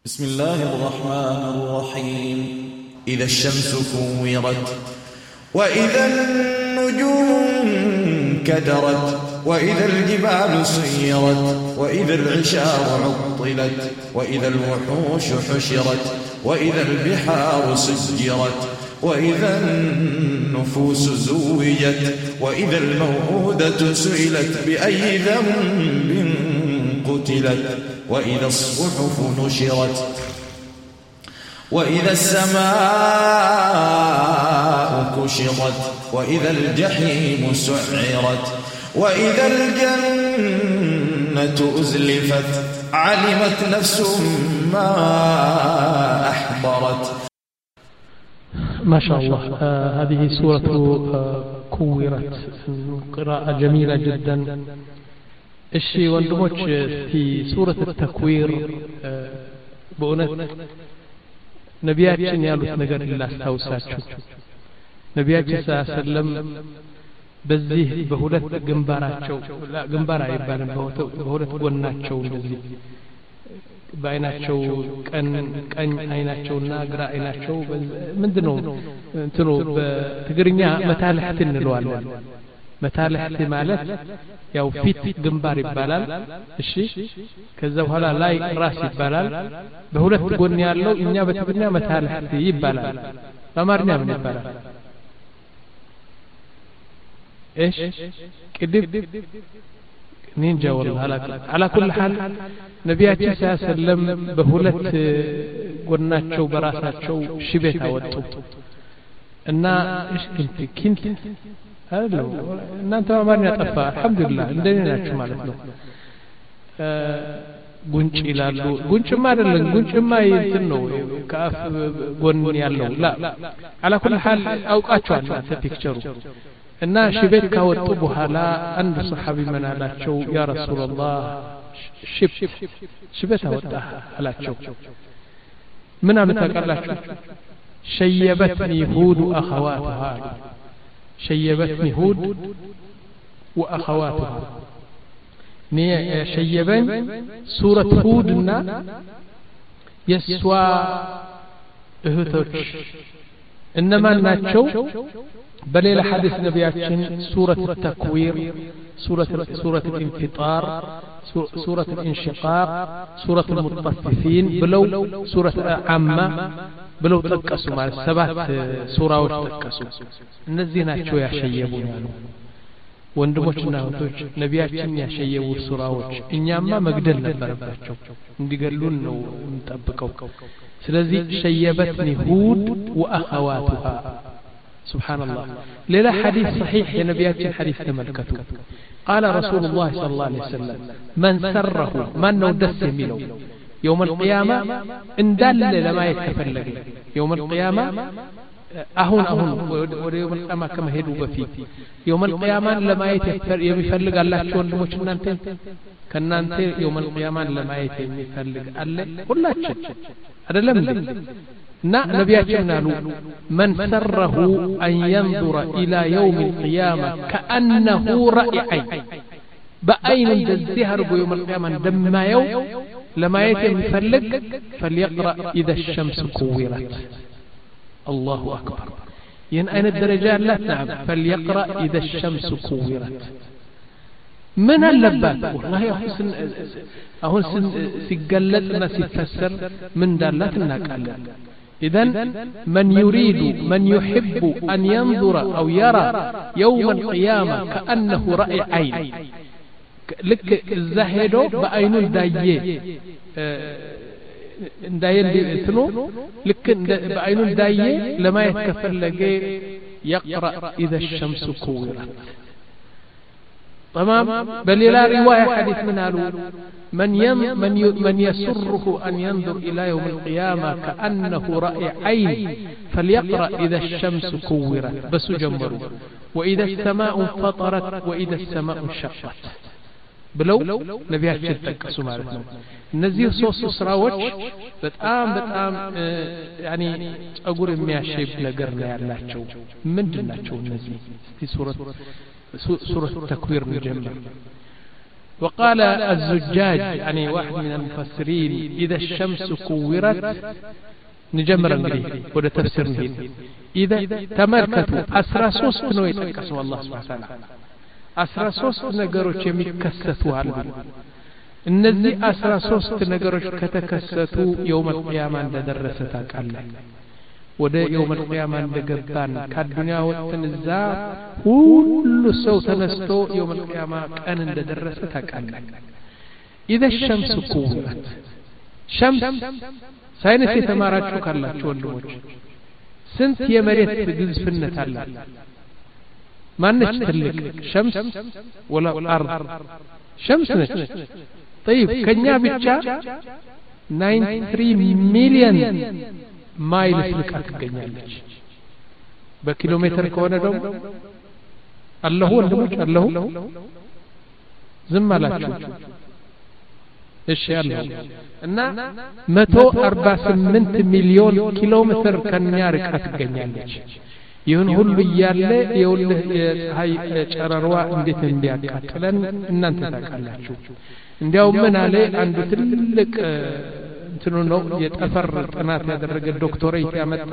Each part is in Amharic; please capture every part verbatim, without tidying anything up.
بسم الله الرحمن الرحيم إذا الشمس كورت وإذا النجوم كدرت وإذا الجبال سيرت وإذا العشار عطلت وإذا الوحوش حشرت وإذا البحار سجرت وإذا النفوس زوجت وإذا الموءودة سئلت بأي ذنب قتلت وإذا الصحف نشرت وإذا السماء كشطت وإذا الجحيم سعرت وإذا الجنة أزلفت علمت نفس ما أحضرت. ما شاء الله. آه هذه سورة آه كورت، قراءة جميلة جدا. الشيء وندموش في سورة التكوير آه بأونت نبياتنا يالوت نجر الله استوساتشو نبياتنا صلى الله عليه وسلم በዚህ በሁለት ግንባራቸው ላ ግንባራ ይባላል በሁለት ጎናቸው እንደዚህ በአይናቸው ቀን ቀኝ አይናቸውና ግራ አይናቸው ምንድነው እንትኑ በትግርኛ መታለህት እንለዋለን። መታለህት ማለት ያው ፊት ግንባር ይባላል። እሺ ከዛ በኋላ ላይ ራስ ይባላል። በሁለት ጎን ያለው እኛ በትግርኛ መታለህት ይባላል። በአማርኛ ምን ይባላል? ايش كذب نينجا والله على كل حال نبياتي صلى الله عليه وسلم بهولت ጎናቸው በራሳቸው ሽበት አወጡ እና ايش كنت كنت هلو እናንተ አማርኛ ጠፋ አልহামዱሊላህ እንደኔ ናችሁ ማለት ነው። ጉንጭ ይላሉ። ጉንጭማ አይደለም፣ ጉንጭማ እንትን ነው ከአፍ ጎን ያለው ላ على كل حال አውቃቸዋለሁ ፒክቸሩ እና ሽበት ካወጡ በኋላ አንድ ሱሐቢ ምን አላቸው? ያ ረሱላህ ሽብ ሽበት አወጣ አላቸው። ምን አመጣላችሁ? ሸየበትኒ ሁድ ወአኸዋቱሃ ሸየበትኒ ሁድ ወአኸዋቱሃ ኒ ሸየበን ሱረት ሁድና የሷ እህቶች እነማን ናቸው? بل حديث نبياتين سورة التكوير، سورة سورة الانفطار، سورة الانشقاق، سورة المطففين، بلو سورة عامة بلو تقسوا مع السبات سورة وتقسوا نزينا شو يشيبون يعني ወንድሞችና እህቶች ነቢያችን ያሸየው ሱራዎች እኛማ መግደል ነበረባቸው እንዲገሉን ነው እንጠብቀው። ስለዚህ ሸየበትኒ ሁድ ወአኸዋቱሃ سبحان الله. للا حديث صحيح يا نبياتي حديث تملكته قال رسول الله صلى الله عليه وسلم من سره من نودس ميلو يوم القيامة ان دل لما يتفلق يوم القيامة أهون أهون ويوم القيامة كما هدوا بفي يوم القيامة لما يتفلق الله شون لموشنا انت كنا انت يوم القيامة لما يتفلق الله قل هذا لم نا نبياتنا من سره أن ينظر إلى يوم القيامة كأنه رأي عين بأين الزهر بيوم القيامة دم يوم لما يتم يفلق فليقرأ إذا الشمس كورت. الله أكبر. ين أين الدرجات؟ لا نعم فليقرأ إذا الشمس كورت. من اللبات والله يا حسن أهون سجلت الناس يفسر من دالات الناقل. إذن من يريد من يحب أن ينظر أو يرى يوم القيامة كأنه رأي عين لك الزهدو بأين الداية داية اللي لك بأين الداية لما يتكفل لقي يقرأ إذا الشمس كورت. تمام. بل لا رواية حديث من قالوا من ين من ي من يسره أن ينظر إلى يوم القيامة كأنه رأي عين فليقرأ إذا الشمس كورت بس جمروا وإذا السماء انفطرت وإذا السماء انشقت بلو نبيات شتك سمارتنا نزيل صوص سراوش بتقام بتقام اه يعني أقول إمي عشيب لقرنا على شو من جنة شو نزيل في سورة سورة التكوير نجمع وقال الزجاج يعني واحد من المفسرين إذا الشمس كورت نجمر انجليه وده تفسير نهين إذا تمركتوا أسرى سوست نو يتكسوا الله سبحانه وتعالى أسرى سوست نقروش يمكسسوا هالبو እነዚህ አስራ ሶስት ነገሮች ከተከሰቱ የውም القيامة እንደደረሰ ታውቃለህ ወደ የውም القيامة እንደገባን ከዱንያ ወጥተን እዛ ሁሉ ሰው ተነስቶ የውም القيامة ቀን እንደደረሰ ታውቃለህ إذا الشمس كورت شمس ሳይንስ የተማራችሁ ካላችሁ ወንድሞች ስንት የመሬት ግዝፍነት አለ ማነች ትልቅ شمس ولا الارض شمس ነች طيب كنيا بيتشا ninety-three million ማይልስ ልቀት ትገኛለች በኪሎ ሜትር ከሆነ ደግሞ አላሁ ወንድሞች አላሁ ዝም አላችሁ እሺ አላሁ እና one hundred forty-eight ሚሊዮን ኪሎ ሜትር ከኛ ርቀት ትገኛለች ይሁን ሁሉ ያለ የውልህ የፀሐይ ጨረሯ እንዴት እንዲያቃጥለን እናንተ ታውቃላችሁ እንዲያው ምን አለ አንዱ ትልቅ እንትኑ ነው የጠፈር ጥናት ያደረገ ዶክተሬት ያመጣ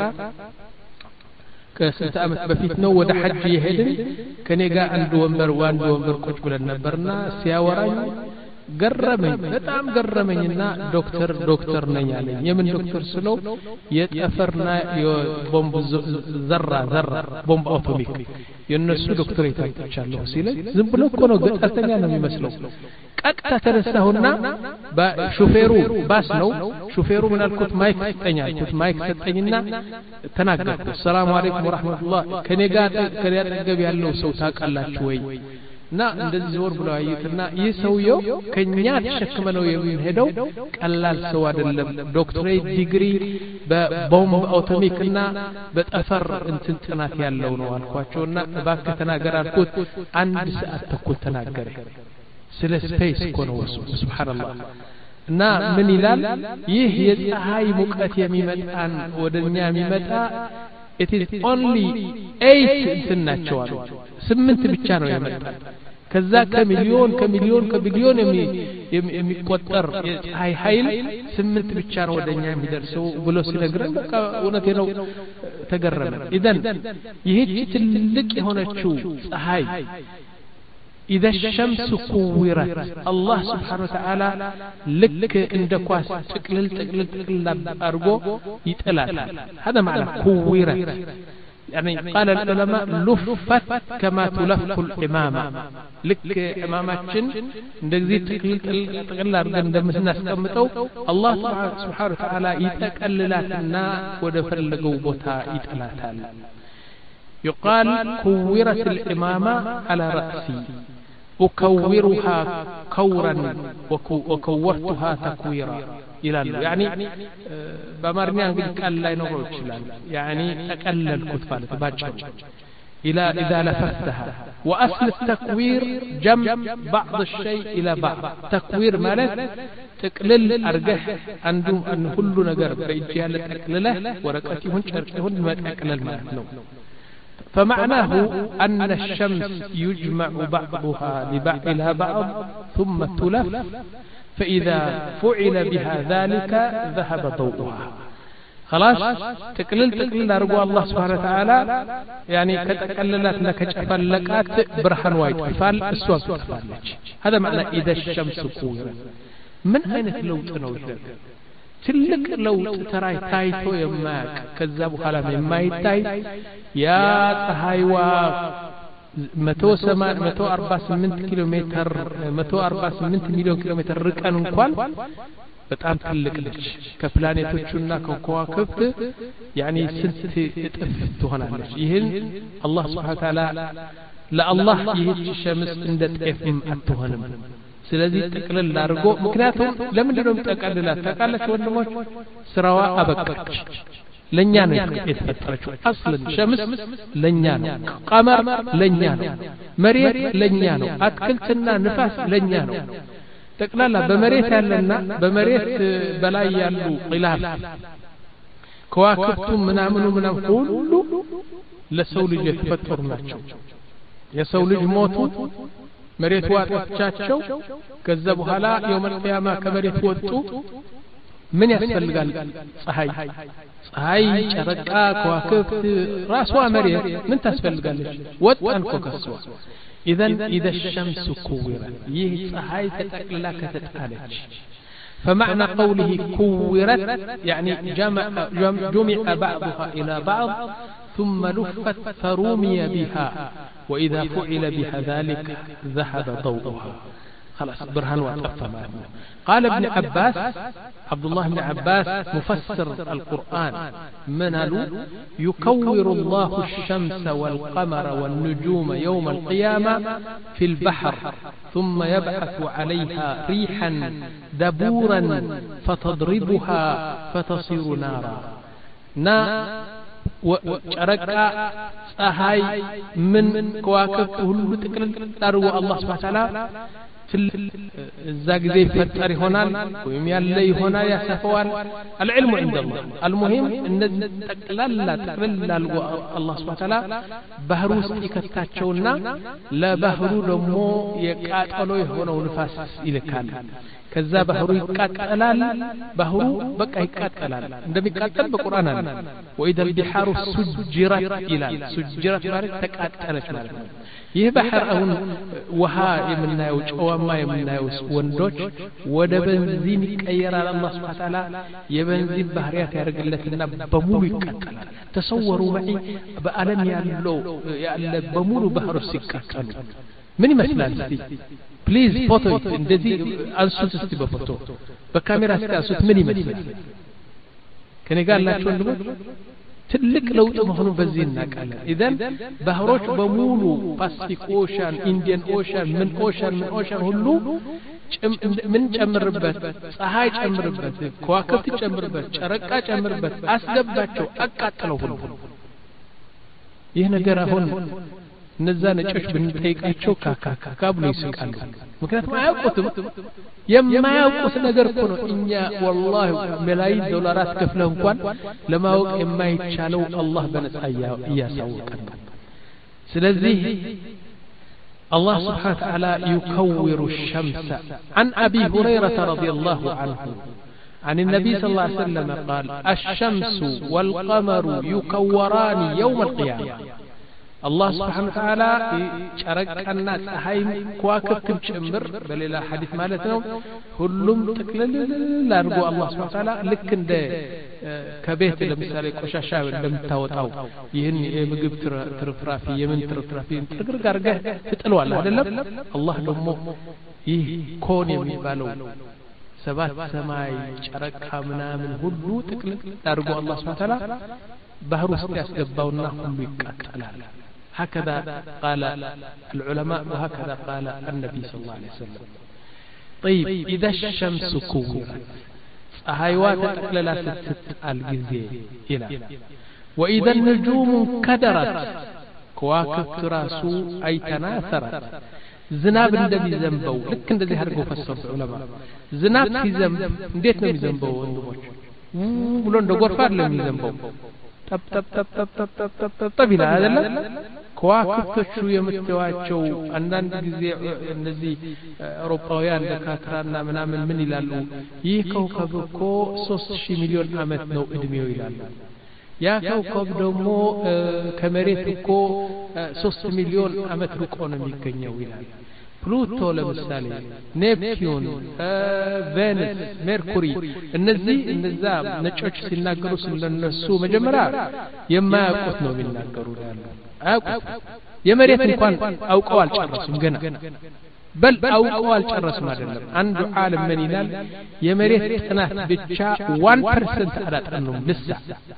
ከስንት ዓመት በፊት ነው ወደ ሐጅ የሄድን ከኔ ጋር አንድ ወንበር ዋንድ ወንበር ቁጭ ብለን ነበርና ሲያወራኝ ገረመኝ በጣም ገረመኝና ዶክተር ዶክተር ነኝ አለኝ የምን ዶክተር ስለው የጠፈርና የቦምብ ዘራ ዘራ ቦምብ አቶሚክ የነሱ ዶክተሬት አይቻለሁ ሲለኝ ዝም ብሎ እኮ ነው ገጣተኛ ነው የሚመስለው ቀጥታ ተነሳሁና በሹፌሩ ባስ ነው ሹፌሩ ምን አልኩት ማይክ ሰጠኛልኩት ማይክ ሰጠኝና ተናገርኩ ሰላም አለይኩም ወራህመቱላህ ከኔ ጋር ከኔ አጠገብ ያለው ሰው ታውቃላችሁ ወይ ና እንደዚህ ዞር ብለው አዩትና ይህ ሰውየው ከኛ ተሸክመነው የሚሄደው ቀላል ሰው አይደለም ዶክተሬት ዲግሪ በቦምብ አቶሚክና በጠፈር እንትን ጥናት ያለው ነው አልኳቸውና እባክህ ተናገር አልኩት አንድ ሰዓት ተኩል ተናገረ ስለ ስፔስ ኮኖ ሱብሃንአላህ እና ምን ይላል ይህ የፀሐይ ሙቀት የሚመጣን ወደኛ የሚመጣ it is only eight እንትናቸው ስምንት ብቻ ነው ያመጣው ከዛ ከሚሊዮን ከሚሊዮን ከቢሊዮን የሚቆጠር የፀሐይ ኃይል ስምንት ብቻ ነው ወደኛ የሚደርሰው ብሎ ሲነግረን በቃ እውነቴ ነው ተገረመ ኢደን ይህች ትልቅ የሆነችው ፀሐይ إذا الشمس كورت الله سبحانه وتعالى لك عندكواس تقلل تقلل تقلل أرجو يتقلل هذا معنى كورت يعني قال العلماء لفت كما تلف الإمامة لك إماماتشن عندك تقلل تقلل أرجو عندما نستمتو الله سبحانه وتعالى يتقللاتنا ودفلقوا بوتا يتقللاتنا يقال كورت الإمامة على رأسي أكورها كورا وكورتها تكويرا إلى يعني بمرني أنقل قال لا ينظر يعني تقلل كتفال تباجر إلى إذا لفتها وأصل التكوير جمع بعض الشيء إلى بعض تكوير مالك تقلل أرجح عندهم أن كل نجار بإجيال تقلله ورقتهن شرقهن ما تقلل مالك فمعناه أن الشمس يجمع بعضها لبعض إلى بعض ثم تلف فإذا فعل بها ذلك ذهب ضوءها خلاص تقلل تقلل أرجو الله سبحانه وتعالى يعني كتقللت لك تفلقات برهان وايد فال السواق تفلج هذا معنى إذا الشمس كورت من أين تلوت نوجد ትልቅ ለውጥ ተራይ ታይቶ የማያውቅ ከዛ በኋላ የማይታይ ያ ፀሐይዋ one forty-eight ኪሎ ሜትር one forty-eight ሚሊዮን ኪሎ ሜትር ርቀን እንኳን በጣም ትልቅ ነች ከፕላኔቶቹና ከከዋክብት ያኒ ስንት እጥፍ ትሆናለች ይህን አላህ Subhanahu Wa Ta'ala ለአላህ ይህች ሸምስ እንደ ጤፍም አትሆንም ስለዚህ ተቀለል አድርጎ ምክንያቱም ለምን ነው ተቀለላት ተቃለች ወንድሞች ስራዋ አበቃች ለኛ ነው የተፈጠረችው አስለን ሸምስ ለኛ ነው ቀመር ለኛ ነው መሬት ለኛ ነው አትክልትና ንፋስ ለኛ ነው ተቀላላ በመሬት ያለና በመሬት በላይ ያሉ ቂላፍ ከዋክብቱ ምናምኑ ምናምን ሁሉ ለሰው ልጅ የተፈጠሩ ናቸው የሰው ልጅ ሞቱ መሬት ዋጣቻቸው ከዛ በኋላ يوم القيامة ከመሬት ወጡ ምን ያስፈልጋል ፀሐይ ፀሐይ ጨረቃ ከዋክብት ራሷ መሬት ምን ታስፈልጋለች ወጣን ኮከስዋ اذا اذا الشمس كورت ይህ ፀሐይ ተጠቅልላ ከተጣለች فمعنى قوله كورت يعني جمع جمع بعضها إلى بعض ثم لفت فرمي بها وإذا فعل بها ذلك ذهب ضوءها خلاص برهان وطفى معه. قال ابن عباس عبد الله بن عباس مفسر القرآن منالو يكور الله الشمس والقمر والنجوم يوم القيامة في البحر ثم يبعث عليها ريحا دبورا فتضربها فتصير نارا نا وشركا صحاي من كواكب هلو تكلل تارو الله سبحانه وتعالى الزاق زي فتر هنا ويميال هنا يسفوان العلم عند الله المهم ان تقلل تقلل الله سبحانه وتعالى بحر ውስጥ ይከታቸውና ለባህሩ ደግሞ የቃጠሎ የሆነው ንፋስ ይልካል ከዛ ባህሩ ይቃጠላል ባህሩ በቃ ይቃጠላል እንደሚቃጠል በቁርአን አለ وإذا البحار سجرت ይላል سجرت ማለት ተቃጠለች ማለት ነው ይህ ባህር አሁን ውሃ የምናየው ጨዋማ የምናየው ወንዶች ወደ በንዚን ይቀየራል አላህ Subhanahu Wa Ta'ala የበንዚን ባህሪያት ያደርግለትና በሙሉ ይቃጠላል ተሰወሩ معي በአለም ያለው ያለ በሙሉ ባህሩ ሲቃጠሉ ምን ይመስላል እስቲ ፕሊዝ ፎቶ እንደዚህ አንሱት እስቲ በፎቶ በካሜራ እስቲ አንሱት ምን ይመስላል ከኔ ጋር ያላችሁ ወንድሞች ትልቅ ለውጥ መሆኑን በዚህ እናቃለን ኢዘን ባህሮች በሙሉ ፓሲፊክ ኦሻን ኢንዲያን ኦሻን ምን ኦሻን ምን ኦሻን ሁሉ ምን ጨምርበት ፀሐይ ጨምርበት ከዋክብት ጨምርበት ጨረቃ ጨምርበት አስገባቸው አቃጠለው ሁሉ ይህ ነገር አሁን እነዛ ነጮች ብንጠይቃቸው ካካካ ብሎ ይስቃሉ ምክንያቱም አያውቁትም የማያውቁት ነገር እኮ ነው እኛ والله ሚሊዮን ዶላራት ከፍለው እንኳን ለማወቅ የማይቻለው አላህ በነጻ ያሳውቃል ስለዚህ الله سبحانه وتعالى يكور الشمس عن أبي هريرة رضي الله عنه عن النبي صلى الله عليه وسلم قال الشمس والقمر يكوران يوم القيامة الله سبحانه وتعالى شركنا ፀሐይ ከዋክብትም ጭምር በሌላ ሐዲስ ማለት ነው ሁሉም ተክለል ላርጎ الله سبحانه وتعالى ልክ እንደ ከቤት ለምሳሌ ቆሻሻ እንደምታወጣው ይህን የምግብ ትርፍራፊ የምን ትርፍራፊ ጥርግርግ አድርገህ ትጥለዋለህ አይደለም አላህ ደግሞ ይህ ኮን የሚባለው ሰባት ሰማይ ጨረቃ ምናምን ሁሉ ጥቅልል ላርጎ الله سبحانه وتعالى ባህር ውስጥ ያስገባውና ሁሉ ይቃጠላል هكذا قال العلماء وهكذا قال النبي صلى الله عليه وسلم طيب إذا الشمس كورت هايوات تقللا ست الجزء إلى وإذا النجوم كدرت كواكب راسو أي تناثرت زناب እንደዚህ ዘንበው ልክ እንደዚህ አድርገው ፈሰሩት ዑለማ ዝናብ ሲዘንብ እንዴት ነው የሚዘንበው ወንድሞች ብሎ እንደ ጎርፍ አይደለም የሚዘንበው ጠብ ጠብ ጠብ ጠብ ጠብ ጠብ ጠብ ይላል አይደል ከዋክብቶቹ የምትዋቸው አንዳንድ ጊዜ እነዚህ አውሮፓውያን ለካትራና ምናምን ምን ይላሉ ይህ ከውከብ እኮ ሶስት ሺህ ሚሊዮን አመት ነው እድሜው ይላሉ ያ ከውከብ ደግሞ ከመሬት እኮ ሶስት ሚሊዮን አመት ርቆ ነው የሚገኘው ይላል ፕሉቶ ለምሳሌ ኔፕቲዩን ቬነስ ሜርኩሪ እነዚህ እነዛ ነጮች ሲናገሩ ስለነሱ መጀመሪያ የማያውቁት ነው የሚናገሩ ያለው አያውቁት የመሬት እንኳን አውቀው አልጨረሱም ገና በል አውቀው አልጨረሱም አይደለም አንዱ ዓለም ምን ይላል የመሬት ጥናት ብቻ one percent አላጠኑም ልሳ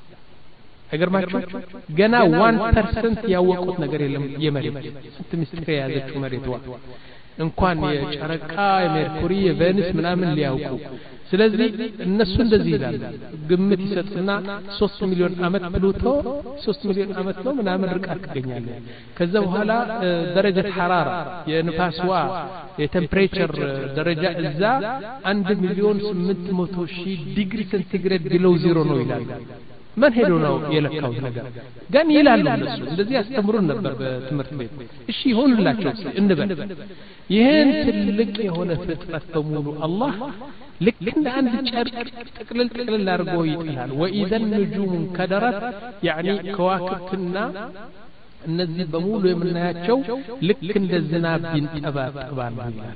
አይገርማችሁ ገና one percent ያወቁት ነገር የለም የመሬት ስንት ምስጢር የያዘችው መሬትዋ እንኳን የጨረቃ የሜርኩሪ የቬነስ ምናምን ሊያውቁ ስለዚህ እነሱ እንደዚህ ይላሉ ግምት ይሰጥና ሶስት ሚሊዮን አመት ፕሉቶ ሶስት ሚሊዮን አመት ነው ምናምን ርቀት ትገኛለህ ከዛ በኋላ ደረጃ ሐራራ የንፋስዋ የቴምፕሬቸር ደረጃ እዛ አንድ ሚሊዮን ስምንት መቶ ሺህ ዲግሪ ሴንቲግሬድ ቢሎው ዜሮ ነው ይላል من ሄዶ ነው የለካው ነገር ግን ይላሉ እነሱ እንደዚህ ያስተምሩን ነበር በትምህርት ቤት እሺ ይሁንላችሁ እንበል ይሄን ትልቅ የሆነ ፍጥረት በሙሉ አላህ ልክ እንደ አንድ ጨርቅ ጥቅልል ጥቅልል አድርጎ ይጥላል وإذا النجوم كدرت يعني ከዋክብትና እነዚህ በሙሉ የምናያቸው ልክ እንደ ዝናብ ይንጠባጠባሉ ይላል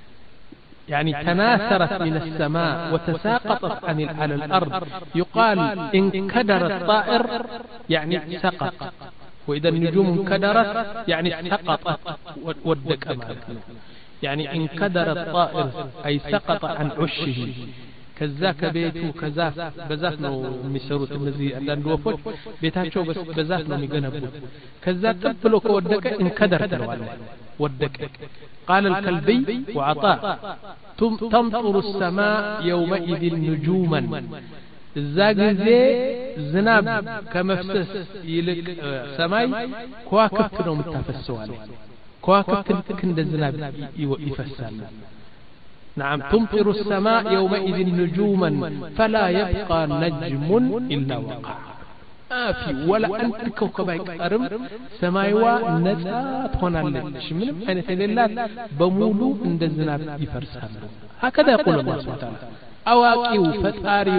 يعني تناثرت من السماء وتساقطت عن على الأرض يقال انكدر الطائر يعني سقط وإذا النجوم انكدرت يعني سقطت ودك أمامك يعني انكدر الطائر أي سقط عن عشه كذاك بيته كذا بذات نو مسروت النزي عندن وفوت بيتاچو بس بذات نو ميغنبوت كذا تبلو كودك انكدر تلواله ودك قال الكلبي وعطاء تمطر السماء يومئذ نجوما الزاغزي زناب كمفسس يلك سماي كواكبت نو متفسوا عليه كواكبت لك عند الزناب يفسال نعم تمطر السماء يومئذ نجوما فلا يبقى نجم إلا وقع آفي ولا أنت كوكب أرم سمايوا نزات هنا لش من أين تدلات بمولو عند الزناب يفرسال هكذا يقول الله سبحانه وتعالى أواكيو فتاريو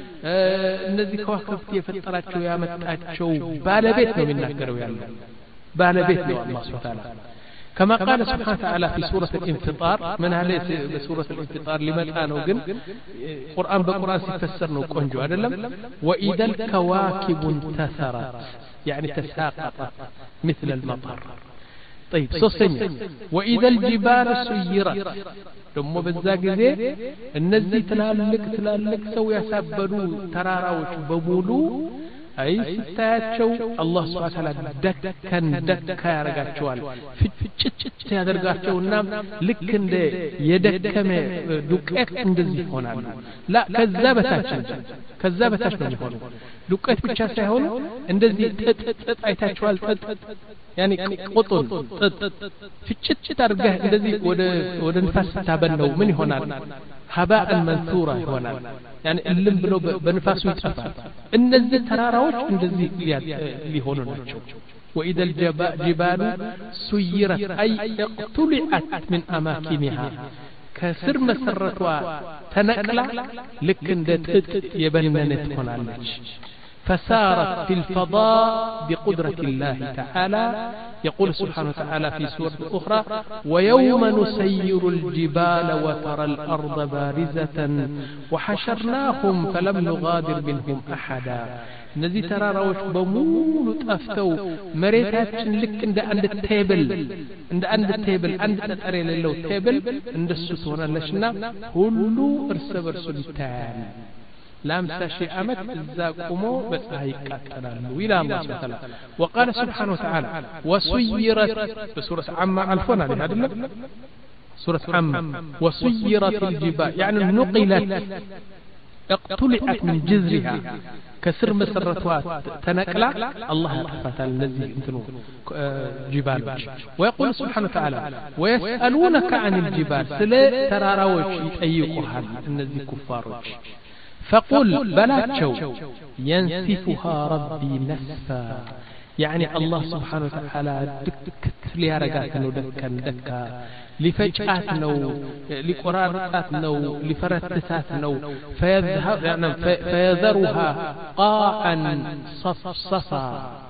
النزي كواكبت يفتراتشو يا متأتشو بالبيتنا من نكرو يا الله بالبيتنا الله سبحانه وتعالى كما قال سبحانه وتعالى في سورة الانفطار من عليه بسورة الانفطار لمن كانوا قل قرآن بقرآن ستفسرنا كونجو أدلم وإذا الكواكب انتثرت يعني تساقطت مثل المطر طيب سوسنيا وإذا الجبال سيرت ثم بالزاق ذي النزي تلالك تلالك سوي يسبلو تراراوش ببولو أي ستاتشو الله سبحانه وتعالى دكا دكا يرغاتشوال ፍጭጭ ያደርጋቸውና ልክ እንደ የደከመ ዱቄት እንደዚህ ይሆናሉ لا ከዛ በታች ከዛ በታች ነው የሚሆነው ዱቄት ብቻ ሳይሆን እንደዚህ ጥጥ አይታችኋል ጥጥ يعني ቁጡን ጥጥ ፍጭጭ አድርገህ እንደዚህ ወደ ወደ ንፋስ ታበለው ምን ይሆናል هباء منثورا ይሆናል يعني እልም ብሎ በንፋሱ ይጠፋል እነዚህ ተራራዎች እንደዚህ ሊሆኑ ናቸው وإذا الجبال سيرت أي اقتلعت من أماكنها كسر مسرتها تنقل لكن دتت يبننت هنالك فسارت في الفضاء بقدرة الله تعالى يقول سبحانه وتعالى في سورة أخرى ويوم نسير الجبال وترى الأرض بارزة وحشرناهم فلم نغادر منهم أحدا نزي تراراوش بمولو تأفتو مريتاتشن لك عند عند التيبل عند عند التيبل عند تتري للو تيبل عند السوسونا لشنا كلو ارسب ارسل التالي لامسا شيء أمت الزاقمو بس هاي كاتلالو إلى الله سبحانه وتعالى وقال سبحانه وتعالى وسيرت بسورة عما ألفون عليه هذا اللك سورة عما وسيرت الجبال يعني نقلت اقتلعت من جذرها كسر مسرتها تنقلا الله يطفت الذي انتنو جبال ويقول سبحانه وتعالى ويسألونك عن الجبال سلا تراراوش يتأيقها النزي كفاروش فقل بلاتشو ينسفها ربي نسفا يعني الله سبحانه وتعالى دكت لها رقاتنا دكا دكا لفجأتنا لقراراتنا لفرتساتنا يعني فيذرها قاعا صفصفا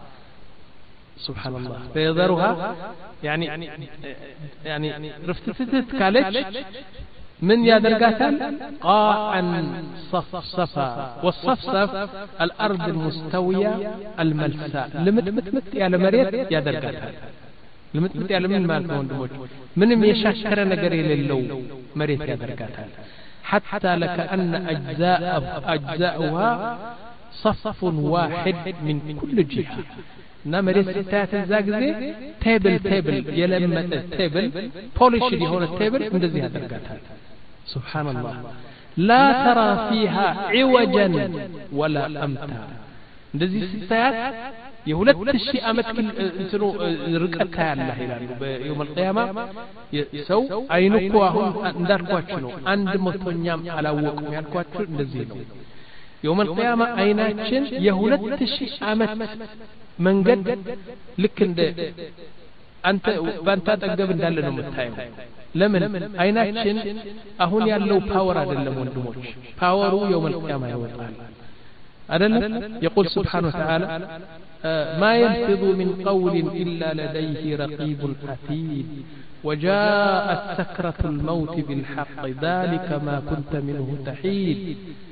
سبحان الله فيذرها يعني يعني رفتتت كالج من يا درجاتن قاعا صفصفا والصفصف الأرض المستوية الملساء لمتمتمت يا لمريت يا درجاتها لمتمت يا لمن مالك وندموج من يشكر نجري للو مريت يا درجاتها حتى لكأن أجزاء أجزاؤها صف واحد من كل جهة نمري ستات الزاقزي تيبل تيبل يلمت التيبل بوليش اللي هون التيبل اندزي هذا القاتل سبحان الله لا ترى فيها عوجا ولا أمتا اندزي ستات يهولت الشيء أمتك انتنو رقتها الله يوم القيامة يسو أينكوا هم اندار كواتشنو عند مطنيام على وقم يالكواتشو اندزي يوم القيامة عيناتشن يهولت شيء عمت منجد لك انده أنت بانت أتقب اندال نمتايو لمن عيناتشن أهون يالله باور أدل موندموش باورو يوم القيامة يوطال أدل يقول سبحانه وتعالى ما يلفظ من قول إلا لديه رقيب عتيد وجاءت سكرة الموت بالحق ذلك ما كنت منه تحيد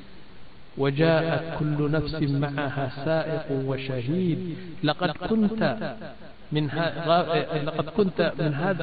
وجاءت كل نفس معها سائق وشهيد لقد كنت من لقد كنت من هذا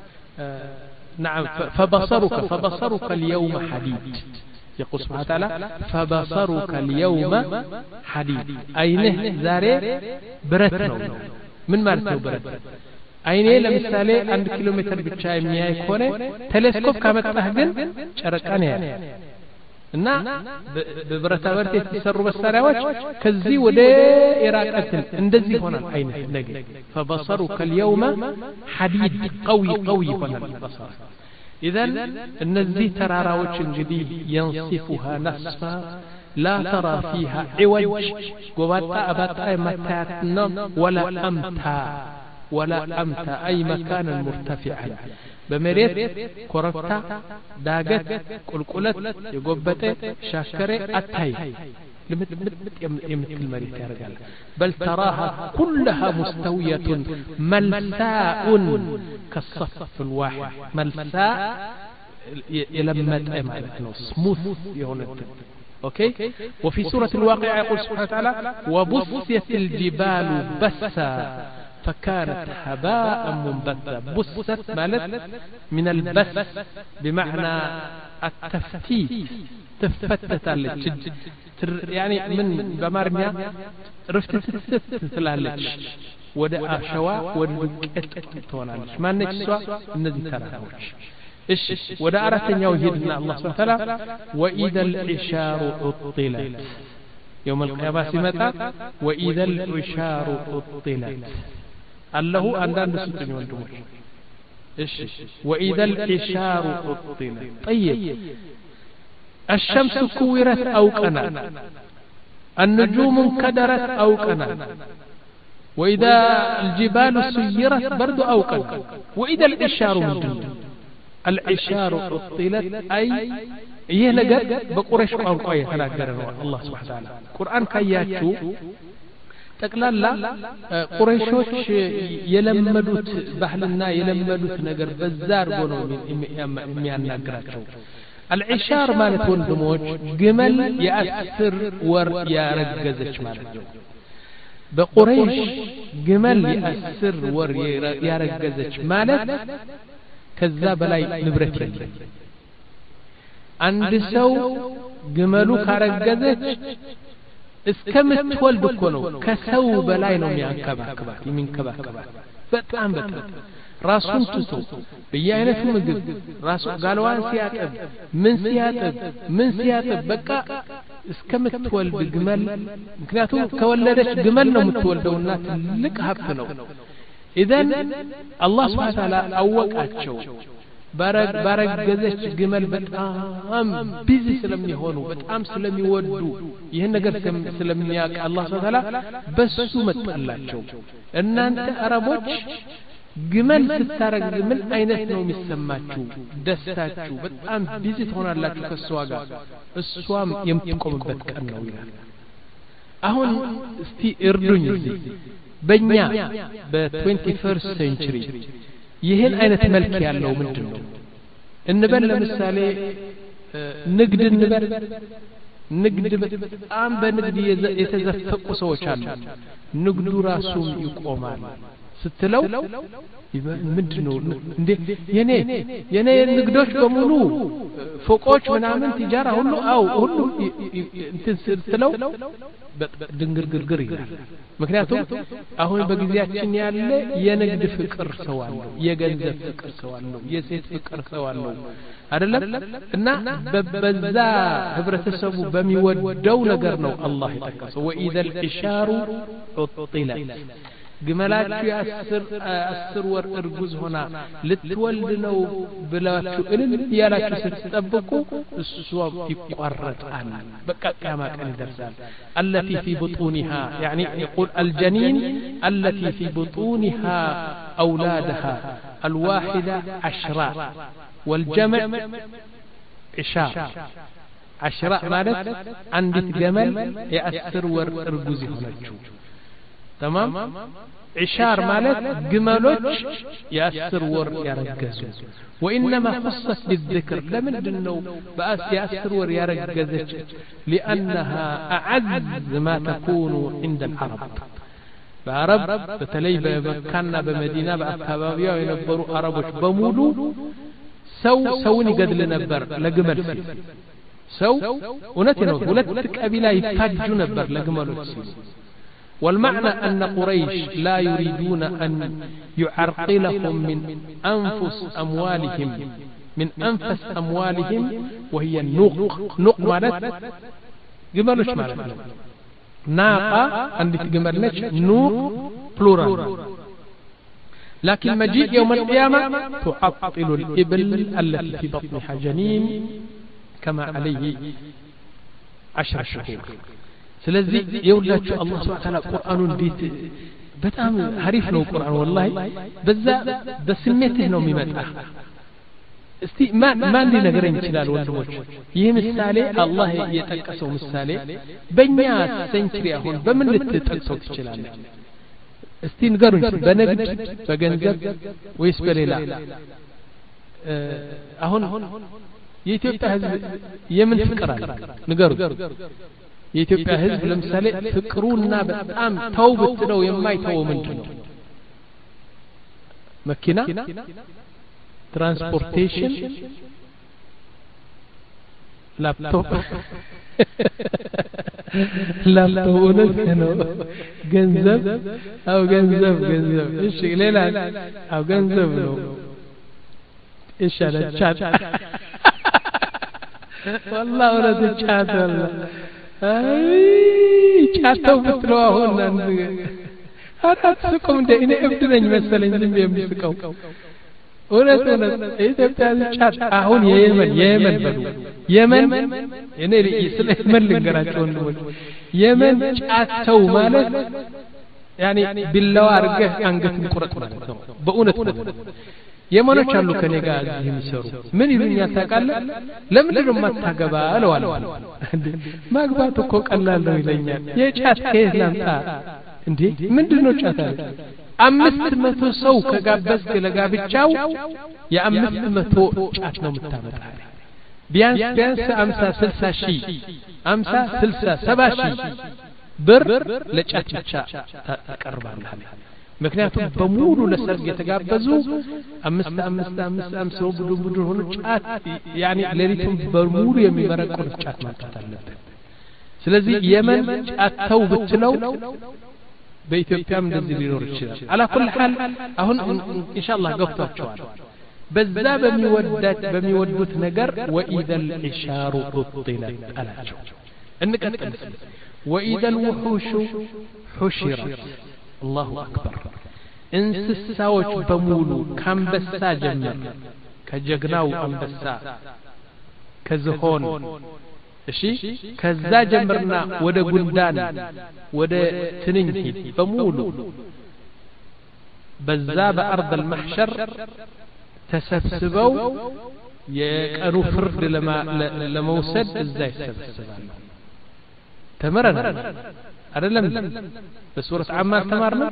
نعم فبصرك فبصرك اليوم حديد يقول سبحانه وتعالى فبصرك اليوم حديد أينه زاري برتنو من مارتو برت أينه لمثالي عند كيلومتر بتشاي مياي كونه تلسكوب كامت تهجن شركاني እና በብረታ ብረት የተሰሩ መሳሪያዎች ከዚህ ወደ ኢራቅ እንትን እንደዚህ ይሆናል አይነት ነገር فبصرك اليوم حديد قوي قوي ይሆናል በصر اذا እነዚህ ተራራዎች እንግዲህ ينصفها نصفا لا ترى فيها عوج ጎባጣ አባጣ የማታያትና ولا امتا ولا امتا اي مكان مرتفع بمريت كوركتا داغت قلقلت يغبطه شاكره اتاي لمت يمثل مريت يارغال بل تراها كلها مستويه ملساء كالصف الواحد ملساء يلمت معناته سموث يهونت اوكي وفي سوره الواقعه يقول سبحانه وتعالى وبثت الجبال بثا فكانت هباء منبثا بثت مالت من البث بمعنى التفتيت تفتت الجد يعني من بمارنيا رفتت تلالج ودا شوا ودقت تولالج ما نجسوا እነዚህ ተራራዎች እሺ ወደ አራተኛው ሄድና አላህ Subhanahu Wa Ta'ala واذا العشار عطلت يوم القيامه ሲመጣ واذا العشار عطلت الله عندنا ستين ወንድሞች እሺ واذا العشار عطلت طيب الشمس كورت اوقنا النجوم انكدرت اوقنا واذا الجبال سيرت برضو اوقنا واذا العشار مدن العشار عطلت اي ይሄ ነገር በቁረይሽ ቋንቋ የተናገረ ነው አላህ Subhanahu Wa Ta'ala ቁርአን ካያችሁ ጠቅላላ ቁረይሾች የለመዱት ባህልና የለመዱት ነገር በዛ አድርጎ ነው የሚያናግራቸው العشار ማለት ወንድሞች ግመል የአስር ወር ያረገዘች ማለት ነው በቁረይሽ ግመል የአስር ወር ያረገዘች ማለት ከዛ በላይ ንብረት የለም አንድ ሰው ግመሉ ካረገዘች እስከምትወልድ እኮ ነው ከሰው በላይ ነው የሚያንከባክባት የሚንከባከባት በጣም በጣም ራሱን ትቶ በየአይነቱ ምግብ ራሱ ጋልዋን ሲያጠብ ምን ሲያጠብ ምን ሲያጠብ በቃ እስከምትወልድ ግመል ምክንያቱም ከወለደች ግመል ነው የምትወልደውና ትልቅ ሀብት ነው اذا الله سبحانه وتعالى አወቃቸው ባረገዘች ግመል በጣም ቢዚ ስለሚሆኑ በጣም ስለሚወዱ ይሄን ነገር ስለሚያውቅ አላህ Subhanahu Wa Ta'ala በሱ መጣላቸው እናንተ አረቦች ግመል ስታረግዝ ምን አይነት ነው የሚሰማችሁ ደስታችሁ በጣም ቢዚ ትሆናላችሁ ከሷ ጋር እሷም የምትቆምበት ቀን ነው ይላል አሁን እስቲ እርዱኝ እዚህ በእኛ በ21st century ይሄን አይነት መልክ ያለው ምንድነው እንበል ለምሳሌ ንግድ እንበል ንግድ በጣም በንግድ የተዘፈቁ ሰዎች አሉ ንግዱ ራሱ ይቆማል ስትለው ምንድነው እንዴ የኔ የኔ ንግዶች በሙሉ ፎቆች ምናምን ትጃራ ሁሉ አው ሁሉ እንትን ስትለው ድንግርግርግር ይላል ምክንያቱም አሁን በጊዜያችን ያለ የንግድ ፍቅር ሰው አለ የገንዘብ ፍቅር ሰው አለ የሴት ፍቅር ሰው አለ አይደለም እና በዛ ህብረተሰቡ በሚወደው ነገር ነው አላህ የጠቀሰው واذا العشار عطلت ግመላችሁ የአስር አስር ወር እርጉዝ ሆና ልትወልድ ነው ብላችሁ እልል ያላችሁ ስትጠብቁ እሷ ይቋረጣል በቃ ቂያማ ቀን ይደርሳል التي في بطونها يعني يقول الجنين التي في بطونها أولادها الواحدة عشراء والجمع عشاء عشراء مالت عندت جمل يأسر ور ارجوزي هناجو تمام عشار مالت جملوش يأسر ور يرجزو وإنما خصت بالذكر لمن دنو بأس يأسر ور يرجزش لأنها أعز ما تكون عند العرب بعرب بتلي بمكاننا بمدينة بأكابابيا وينبروا عربوش بمولو سو سوني قد لنبر لجمل سي سو ونتنو ولتك أبي لا يفاجوا نبر لجمل سي والمعنى أن قريش لا يريدون أن يعرقلهم من أنفس أموالهم من أنفس أموالهم وهي النوق نوق مالت جملش مالت ناقة عندك جملش نوق بلورال لكن مجيء يوم القيامة تعطل الإبل التي في بطنها جنين كما عليه عشر شهور سلذي يولد الله سبحانه وتعالى قرآن ديت بتأم حريف له القرآن والله بذا بسميته نوم متأخ استي ما ما عندي نقرين خلال والدموج يهم السالي الله يتكسو السالي بنيا سنتري هون بمن لتتكسو خلال استي نقرن بنجد بجنزب ويسبليلا أهون የኢትዮጵያ ህዝብ የምን ፍቅር አለ ንገሩ የኢትዮጵያ ህዝብ ለምሳሌ ፍቅሩና በጣም ተው ብትለው የማይተው ምንድነው መኪና ትራንስፖርቴሽን ላፕቶፕ ላፕቶፕ ነው ገንዘብ አው ገንዘብ ገንዘብ እሺ ሌላ አው ገንዘብ ነው እሺ አለ ቻት والله ولا تشات والله اي ቻተው ብትለው አሁን አንተ አታስቁም እንደ እኔ እብድ ነኝ መሰለኝ ዝም የሚስቀው ወለተ ኢትዮጵያ ቻት አሁን የየመን የየመን በሉ የመን እኔ ስለ የመን ልንገራቸው ነው የመን ቻተው ማለት ያኒ ቢላው አርገህ አንገትን ቁረጥ ማለት ነው በእውነት ነው የመኖች አሉ ከኔ ጋር እዚህ የሚሰሩ ምን ይሉኛል ታውቃለህ ለምን ነው ማታገባ አለዋለሁ ማግባት እኮ ቀላል ነው ይለኛል የጫት ከየት ላምጣ እንዴ ምንድነው ጫት አለ አምስት መቶ ሰው ከጋበዝክ ለጋብቻው የአምስት መቶ ጫት ነው የምታመጣ ቢያንስ ቢያንስ አምሳ ስልሳ ሺህ አምሳ ስልሳ ሰባ ሺህ ብር ለጫት ብቻ ታቀርባለህ ምክንያቱም በሙሉ ለሰርግ የተጋበዙ አምስት አምስት አምስት አምስት ቡዱ ቡዱ ሆኖ ጫት ያኒ ለሊቱም በሙሉ የሚመረቁ ጫት ማጣት አለበት ስለዚህ የመን ጫተው ብትለው በኢትዮጵያም እንደዚህ ሊኖር ይችላል على كل حال አሁን ኢንሻአላህ ገብቷቸዋል በዛ በሚወዳት በሚወዱት ነገር واذا العشار عطلت አላቸው እንቀጥል واذا الوحوش حشرت الله أكبر እንስሳዎች በሙሉ ካንበሳ ጀመር ከጀግናው አንበሳ ከዝሆን እሺ ከዛ ጀመርና ወደ ጉንዳን ወደ ትንኝ በሙሉ በዛ በአርض المحشر ተሰብስበው የቀኑ ፍርድ ለመውሰድ እዛ ይሰበስባሉ ተመረና አይደለም በሱረة عما ተማርና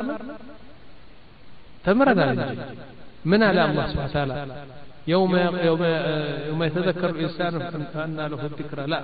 تمرنا من على الله سبحانه وتعالى يوم يوم يوم يتذكر الإنسان أن له الذكرى لا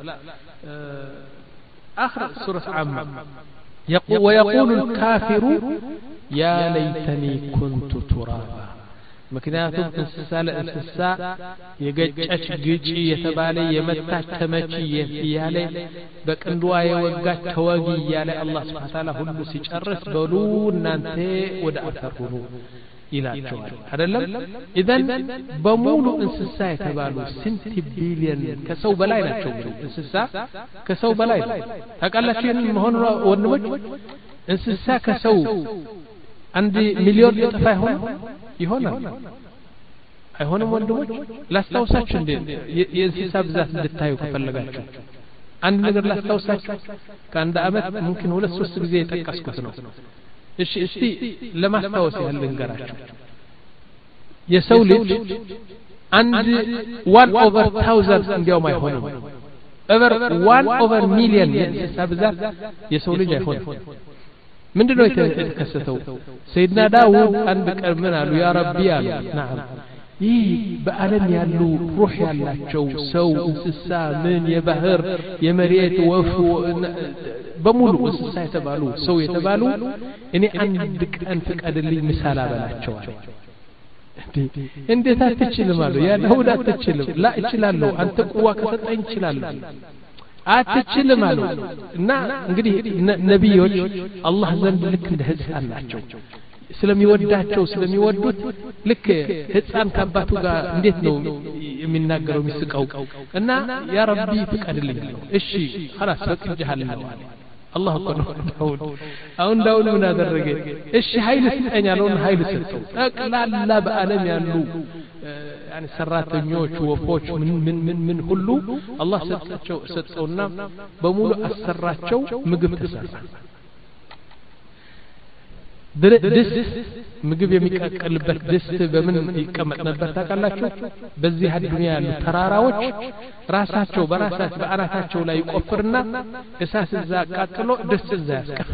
آخر سورة عامة يقول ويقول الكافر يا ليتني كنت ترابا مكنياتهم انسسا لانسسا يججج جيجي يتبالي يمتاج تمجي يفيالي بقندوا يوقات تواقي يالي الله سبحانه وتعالى هلو سيجرس بلو نانتي ودأثرهنو إلى الجوال هذا لم إذن بمولو انسسا يتبالو سنتي بيليون كسو بلاينا تشوفوا انسسا كسو بلاينا هكذا شيء مهون ونمج انسسا كسو አንድ ሚሊዮን እጥፍ አይሆንም ይሆናል አይሆንም ወንድሞች ላስታውሳችሁ እንዴ የእንስሳ ብዛት እንድታዩ ከፈለጋችሁ አንድ ነገር ላስታውሳችሁ ከአንድ አመት ሙምኪን ሁለት ሶስት ጊዜ የጠቀስኩት ነው እሺ እስቲ ለማስታወስ ያህል ልንገራችሁ የሰው ልጅ አንድ one over thousand እንዲያውም አይሆንም over one over million የእንስሳ ብዛት የሰው ልጅ አይሆንም ምንድነው የተከሰተው ሰይድና ዳውድ አንድ ቀን ምን አሉ ያ ረቢ አሉ نعم ይህ በአለም ያሉ ሩህ ያላቸው ሰው እንስሳ ምን የባህር የመሬት ወፍ በሙሉ እንስሳ የተባሉ ሰው የተባሉ እኔ አንድ ቀን ፍቀድልኝ ምሳል አበላቸው አለ እንዴት አትችልም አሉ ያ ዳውድ አትችልም ላ እችላለሁ አንተ ቁዋ ከሰጠኝ እችላለሁ አትችልም አሉ እና እንግዲህ ነብዮች አላህ ዘንድ ልክ እንደ ህፃን ናቸው ስለሚወዳቸው ስለሚወዱት ልክ ህፃን ከአባቱ ጋር እንዴት ነው የሚናገረው የሚስቀው እና ያ ረቢ ፍቀድልኝ እሺ خلاص ፈቅጄሃለሁ አለ አላህ እኮ ነው ዳውድ አሁን ዳውድ ምን አደረገ እሺ ኃይል ስጠኝ አለውና ኃይል ሰጠው ጠቅላላ በአለም ያሉ يعني ሰራተኞች ወፎች ምን ምን ምን ምን ሁሉ አላህ ሰጣቸው ሰጠውና በሙሉ አሰራቸው ምግብ ተሰራ ድስት ምግብ የሚቀቀልበት ድስት በምን ይቀመጥ ነበር ታውቃላችሁ በዚህ ዱንያ ያሉ ተራራዎች ራሳቸው በራሳቸው በአናታቸው ላይ ይቆፍርና እሳት እዛ አቃጥሎ ድስት እዛ ያስቀር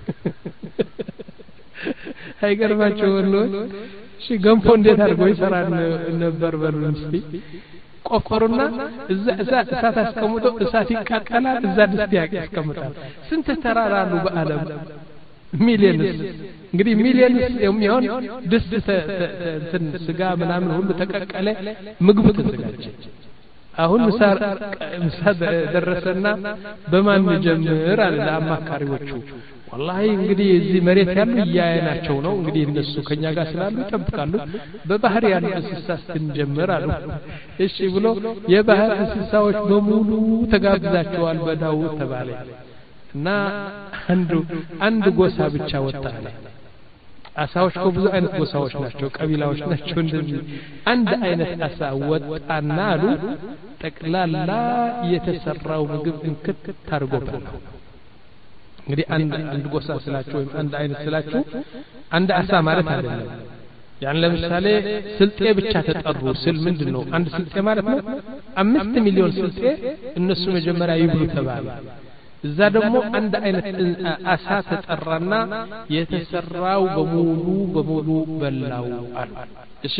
አይገርማችሁ ወሎች እሺ ገንፎ እንዴት አድርጎ ይሰራል ነበር በሉን እስቲ ቆፈሩና እዛ እሳት እሳት አስቀምጦ እሳት ይቃጠላል እዛ ድስት ያስቀምጣል ስንት ተራራ አሉ በአለም ሚሊየንስ እንግዲህ ሚሊየንስ የሚሆን ድስት እንትን ስጋ ምናምን ሁሉ ተቀቀለ ምግብ ተዘጋጀ አሁን ምሳር ምሳር ደረሰና በማን ጀምር አለ ለአማካሪዎቹ والله እንግዲህ እዚህ መሬት ያሉ ያያናቸው ነው እንግዲህ እነሱ ከኛ ጋር ስላሉ ይጠብቃሉ በባህር ያሉ እንስሳት እንጀምር አሉ እሺ ብሎ የባህር እንስሳዎች በሙሉ ተጋብዛቸዋል በዳውድ ተባለ እና አንዱ አንድ ጎሳ ብቻ ወጣለ አሳዎች ከብዙ አይነት ጎሳዎች ናቸው ቀቢላዎች ናቸው እንደዚህ አንድ አይነት አሳ ወጣና አሉ ጠቅላላ የተሰራው ምግብ እንክት ታርጎ በላው እንግዲህ አንድ አንድ ጎሳ ስላችሁ ወይም አንድ አይነት ስላችሁ አንድ አሳ ማለት አይደለም ያን ለምሳሌ ስልጤ ብቻ ተጠሩ ስል ምንድነው አንድ ስልጤ ማለት ነው አምስት ሚሊዮን ስልጤ እነሱ መጀመሪያ ይብሉ ተባለ እዛ ደግሞ አንድ አይነት አሳ ተጠራና የተሰራው በሙሉ በሙሉ በላው አሉ እሺ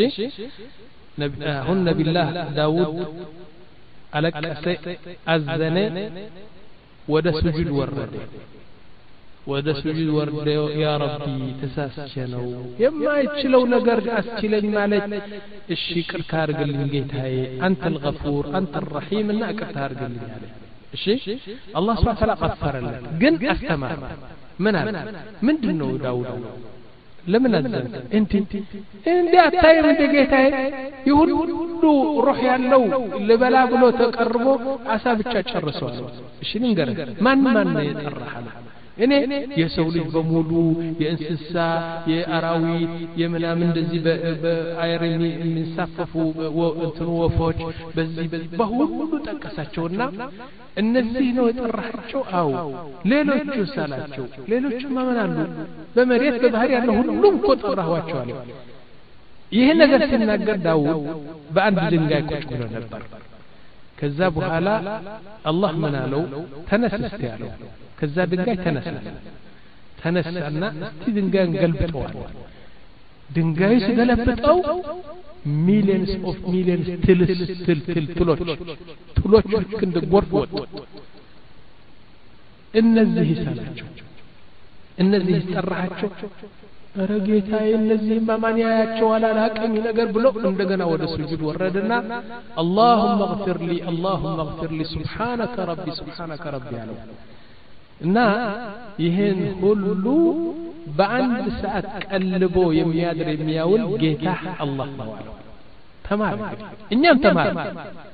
አሁን ነብዩላህ ዳውድ አለቀሰ አዘነ ወደ ስጁድ ወረደ ወደ ስጁድ ወርደ ያ ረቢ ተሳስቼ ነው የማይችለው ነገር አስችለኝ ማለት እሺ ይቅርታ አድርግልኝ ጌታዬ አንተ الغفور አንተ الرحيم እና ይቅርታ አድርግልኝ አለ እሺ አላህ Subhanahu Ta'ala غفرለት ግን አስተማር ምን አለ ምንድነው ዳውድ ለምን አዘንክ እንት እንዴ አታይም እንደ ጌታዬ ይሁን ሁሉ ሩህ ያለው ለበላ ብሎ ተቀርቦ አሳ ብቻ ጨርሷል እሺ ንገር ማን ማን ነው የጠራሃል እኔ የሰው ልጅ በሙሉ የእንስሳ የአራዊት የምናምን እንደዚህ በአይረኒ የሚንሳፈፉ እንትኑ ወፎች በዚህ በሁሉ ጠቀሳቸውና እነዚህ ነው የጠራቸው አው ሌሎቹ ሳላቸው ሌሎቹ ማመን አሉ በመሬት በባህር ያለው ሁሉም እኮ ጠራዋቸው አለ ይሄ ነገር ሲናገር ዳውድ በአንድ ድንጋይ ቁጭ ብሎ ነበር ከዛ በኋላ አላህ ምን አለው ተነስ እስቲ አለው ከዛ ድንጋይ ተነሳ ተነሳና እስቲ ድንጋይን ገልብጠዋል ድንጋይ ሲገለብጠው ሚሊየንስ ኦፍ ሚሊየንስ ትልስ ትል ትል ትሎች ትሎች ልክ እንደ ጎርፍ ወጡ እነዚህ ይሰላቸው እነዚህ ይጠራቸው ረጌታዬ እነዚህ ማማን ያያቸው አላላቀኝ ነገር ብሎ እንደገና ወደ ስጁድ ወረደና اللهم اغفر لي اللهم اغفر لي سبحانك ربي سبحانك ربي አለው እና ይሄን ሁሉ በአንድ ሰዓት ቀልቦ የሚያድር የሚያውል ጌታ አላህ ነው አለው ተማር እኛም ተማር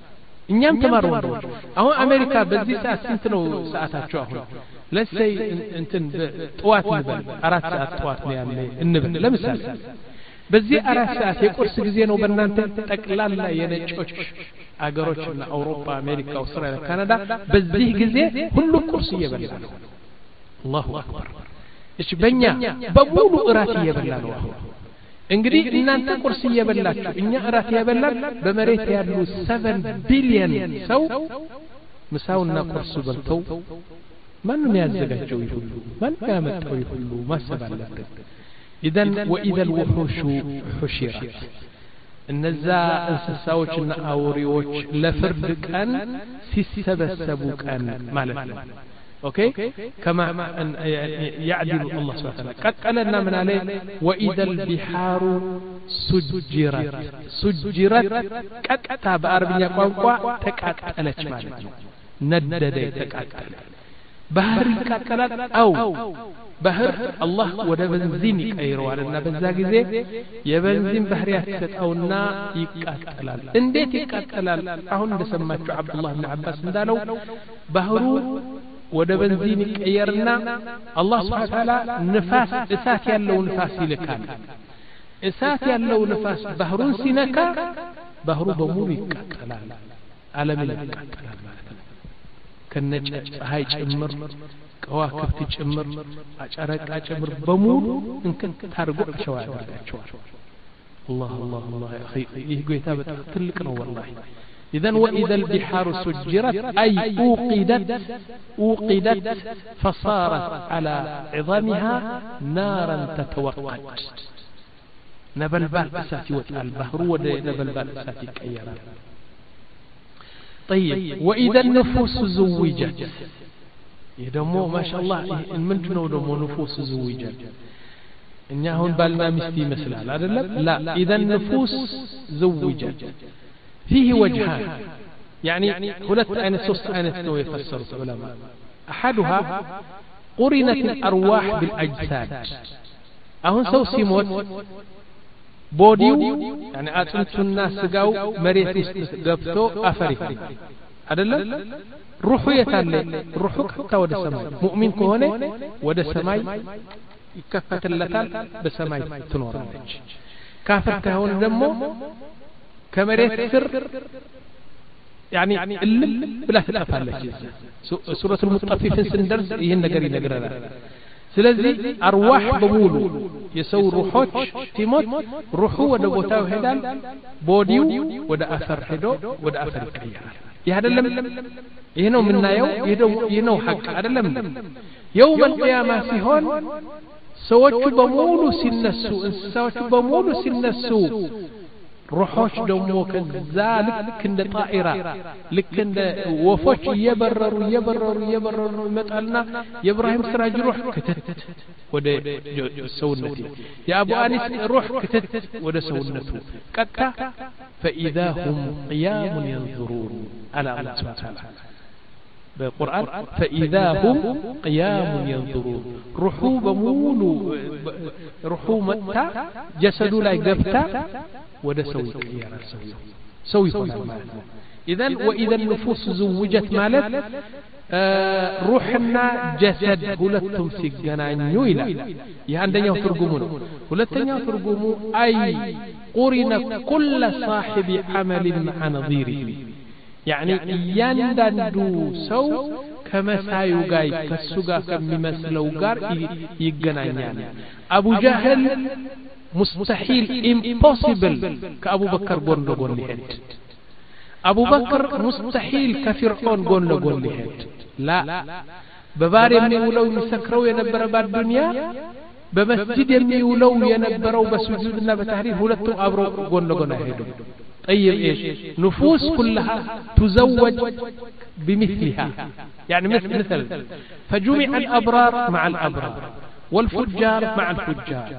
እኛም ተማሩ ወንዶች አሁን አሜሪካ በዚህ ሰዓት ስንት ነው ሰዓታቸው አሁን ለሰይ እንትን ጠዋት ነበር አራት ሰዓት ጠዋት ነው ያለ እንብል ለምሳሌ በዚህ አራት ሰዓት የቁርስ ጊዜ ነው በእናንተ ጠቅላላ የነጮች አገሮችና አውሮፓ አሜሪካ አውስትራሊያ ካናዳ በዚህ ጊዜ ሁሉ ቁርስ እየበላ ነው አላሁ አክበር እሺ በእኛ በሙሉ እራት እየበላ ነው አሁን እንግዲህ እናንተ ቁርስ እየበላችሁ እኛ እራት እየበላን በመሬት ያሉ ሰቨን ቢሊየን ሰው ምሳውና ቁርሱ በልተው ማንም ያዘጋጀው ይሁሉ ማንም ያመጣው ይሁሉ ማሰብ አለበት إذن وإذا الوحوش حشرت እነዛ እንስሳዎችና አውሬዎች ለፍርድ ቀን ሲሰበሰቡ ቀን ማለት ነው ኦኬ كما يعدل الله سبحانه وتعالى قالنا من عليه واذا البحار سجرت سجرت قطع በአረብኛ ቋንቋ ተቃጠለች ማለት ነው ነደደ ተቃጠለ ባህር ይቃጠላል አው ባህር አላህ ወደ በንዚን ይቀይረዋልና በዛ ጊዜ የበንዚን ባህሪያት ተጣውና ይቃጠላል እንዴት ይቃጠላል አሁን እንደሰማችሁ አብዱላህ ኢብኑ አባስ እንዳለው ባህሩ ወደ በንዚን ይቀየርና አላህ Subhanahu Wa Ta'ala ንፋስ እሳት ያለው ንፋስ ይልካል እሳት ያለው ንፋስ ባህሩን ሲነካ ባህሩ በሙሉ ይቃጠላል ዓለም ይቃጠላል ማለት ነው ከነጭ ፀሐይ ጭምር ከዋክብት ጭምር አጨረቃ ጭምር በሙሉ እንከን ታርጎ አሸዋዳቸዋል الله الله الله يا اخي ይህ ጌታ በጣም ትልቅ ነው والله اذا واذا البحار سجرت اي اوقدت اوقدت فصارت على عظامها نارا تتوقد نبلبال اسات يوطال البحر وده نبلبال اسات يقيرال طيب واذا النفوس زوجت يدمو ما شاء الله ምንድነው ደሞ ንፉስ زوجت እኛ አሁን ባልና ሚስት ይመስላል አይደለም لا اذا النفوس زوجت فيه وجهان يعني ሁለት አይነት ሶስት አይነት ነው የፈሰሩት ዑለማ احدها قرنت الارواح بالاجساد አሁን ሰው ሲሞት ቦዲው يعني አጥንቱና ስጋው መሬት ውስጥ ገብቶ አፈር ይፈል አይደለም روحه يتالي روحه حتى ወደ ሰማይ ሙእሚን ከሆነ ወደ ሰማይ ይከፈትለታል በሰማይ ትኖራለች ካፍር ከሆነ ደግሞ ከመሬት ስር يعني እልም ብላ ትጠፋለች ሱረቱ المطففين ስንደርስ ይሄን ነገር ይነግረናል ስለዚህ አርዋህ በሙሉ የሰው ሩሆች ሲሞት ሩሁ ወደ ቦታው ይሄዳል ቦዲው ወደ አፈር ሄዶ ወደ አፈር ይቀየራል ይሄ አይደለም ይሄ ነው ምናየው ይሄ ነው ሐቅ አይደለም يوم القيامه ሲሆን ሰዎቹ በሙሉ ሲነሱ እንስሳዎቹ በሙሉ ሲነሱ ሩሆች ደግሞ ከዛ ልክ እንደ ጣኢራ ልክ እንደ ወፎች እየበረሩ እየበረሩ እየበረሩ ይመጣልና የኢብራሂም ስራጅ ሩህ ከተት ወደ ሰውነቱ የአቡ አኒስ ሩህ ከተት ወደ ሰውነቱ ቀጣ فاذا هم قيام ينظرون على الله سبحانه وتعالى بالقران فاذا هم قيام ينظرون روحو بمولو روحو متى جسدو لا يغفتا وده سوي يقير سوي سوي مالك اذا واذا النفوس زوجت مالك آه روحنا جسد ሁለቱም ሲገናኙ ይላል ይህ አንደኛው ትርጉሙ ነው ሁለተኛው ትርጉሙ አይ قرن كل صاحب عمل مع نظيره يعني እያንዳንዱ ሰው ከመሳዩ ጋር ከሱ ጋር ከሚመስለው ጋር ይገናኛል አቡ ጀህል مستحيل impossible كأبو بكر قول لقول لهد أبو بكر مستحيل كفرعون قول لقول لهد لا ببار يمني ولو يسكروا ينبر بعد الدنيا بمسجد يمني ولو ينبروا بسجودنا بتحريف ولتم أبرو قول لقول لهد طيب إيش نفوس كلها تزوج بمثلها يعني مثل مثل فجمع الأبرار مع الأبرار والفجار مع الفجار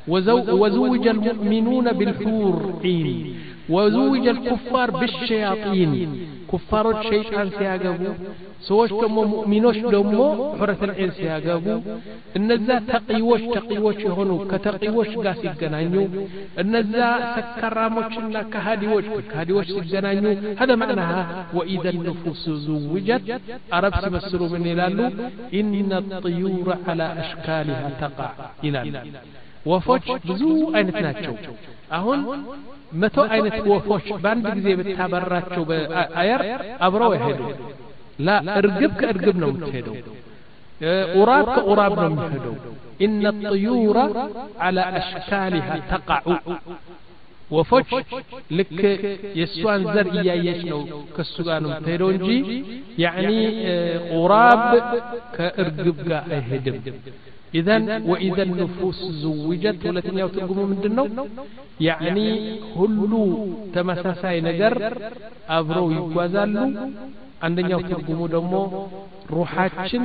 وزوج المؤمنون بالحور عين وزوج الكفار بالشياطين كفار الشيطان سياغبو سوش دمو مؤمنوش دمو حرة العين سياغبو النزا تقيوش تقيوش يهونو كتقيوش قاس يقنانيو النزا سكراموشنا كهاديوش كهاديوش يقنانيو هذا معناها وإذا النفوس زوجت عرب سمسلوا من إلالو إن الطيور على أشكالها تقع إلال وفوش بزو أينت ناتشو أهون متو أينت وفوش باند جزي بتابراتشو بآير أبرو يهدو لا ارقب كارقب نمتهدو أراب كأراب نمتهدو إن الطيور على أشكالها تقع وفوش لك يسوان زر إيايشنو كالسوغان نمتهدونجي يعني أراب كارقب كأهدم إذن وإذا النفوس زوجت ولكن يترجموا من دنو يعني هلو تمساساي نجر أبرو يقوازالو عندنا يترجموا دمو روحاتشن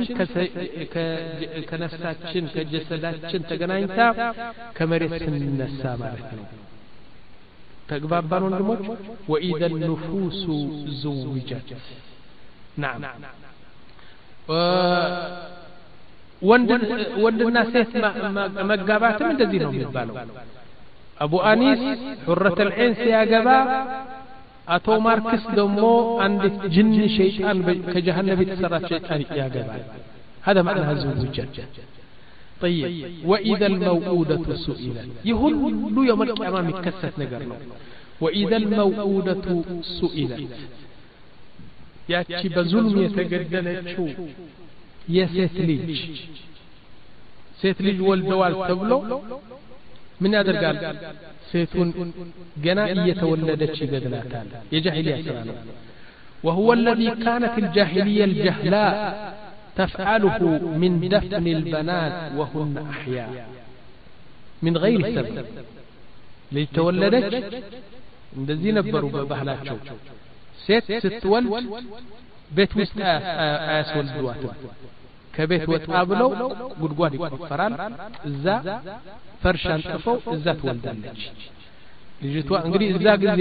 كنفساتشن كجسداتشن تجناينتا كمريس النسا مالتنا تقبابان دموج وإذا النفوس زوجت نعم ወንድና ሴት መጋባትም እንደዚህ ነው የሚባለው አቡ አኒስ حرة العين ሲያገባ አቶ ማርክስ ደግሞ አንድ ጅን ሸይጣን ከጀሃነም የተሰራች ሸይጣን ያገባል هذا معنى الزوجة طيب واذا الموءودة سئلت يهل يوم القيامه متكست ነገር ነው واذا الموءودة سئلت ያቺ በዙልም የተገደለችው የሴት ልጅ ሴት ልጅ ወልደዋል ተብሎ ምን ያደርጋል ሴቱን ገና እየተወለደች ይገድላታል የጃሂሊያ ስራ ነው وهو الذي كانت الجاهلية الجهلاء تفعله من دفن البنات وهن أحياء من غير سبب لتولدت እንደዚህ ነበሩ በባህላቸው ሴት ስትወልድ ቤት ውስጥ አያስወልዷትም ከቤት ወጣ ብለው ጉድጓድ ይቆፈራል እዛ ፈርሽ አንጥፈው እዛ ትወልዳለች ልጅቷ እንግዲህ እዛ ጊዜ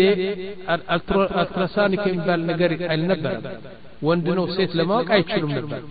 አልትራሳውንድ የሚባል ነገር አልነበረም ወንድ ነው ሴት ለማወቅ አይችሉም ነበር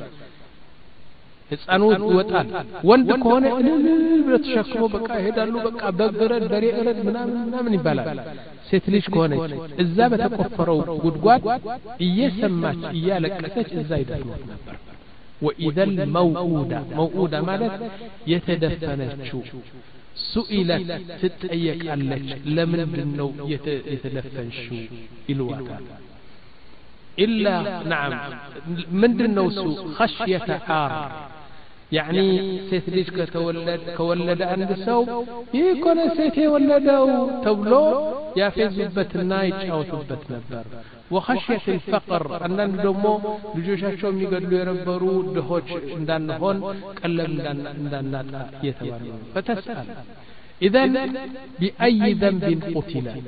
ህፃኑ ይወጣል ወንድ ከሆነ ብሎ ተሸክሞ በቃ ይሄዳሉ በቃ በግረድ በሬ እረድ ምናምን ምናምን ይባላል ሴት ልጅ ከሆነች እዛ በተቆፈረው ጉድጓድ እየሰማች እያለቀሰች እዛ ይደርሷት ነበር وإذا الموءودة موءودة ማለት የተደፈነችው سئلت تتأيقالች ለምንድነው የተደፈንሽው ይልዋታል إلا نعم ምንድነው እሱ خشية عار يعني ሴት ልጅ ከተወለደ ከወለደ አንድ ሰው ይኮነ ሴት የወለደው ተብሎ ያፈዝበትና ይጫወቱበት ነበር وخشية الفقر አንዳንድ ደግሞ ልጆቻቸው የሚገድሉ የነበሩ ድሆች እንዳንሆን ቀለም እንዳናጣ የተባለ فتسأل إذا بأي ذنب قتلت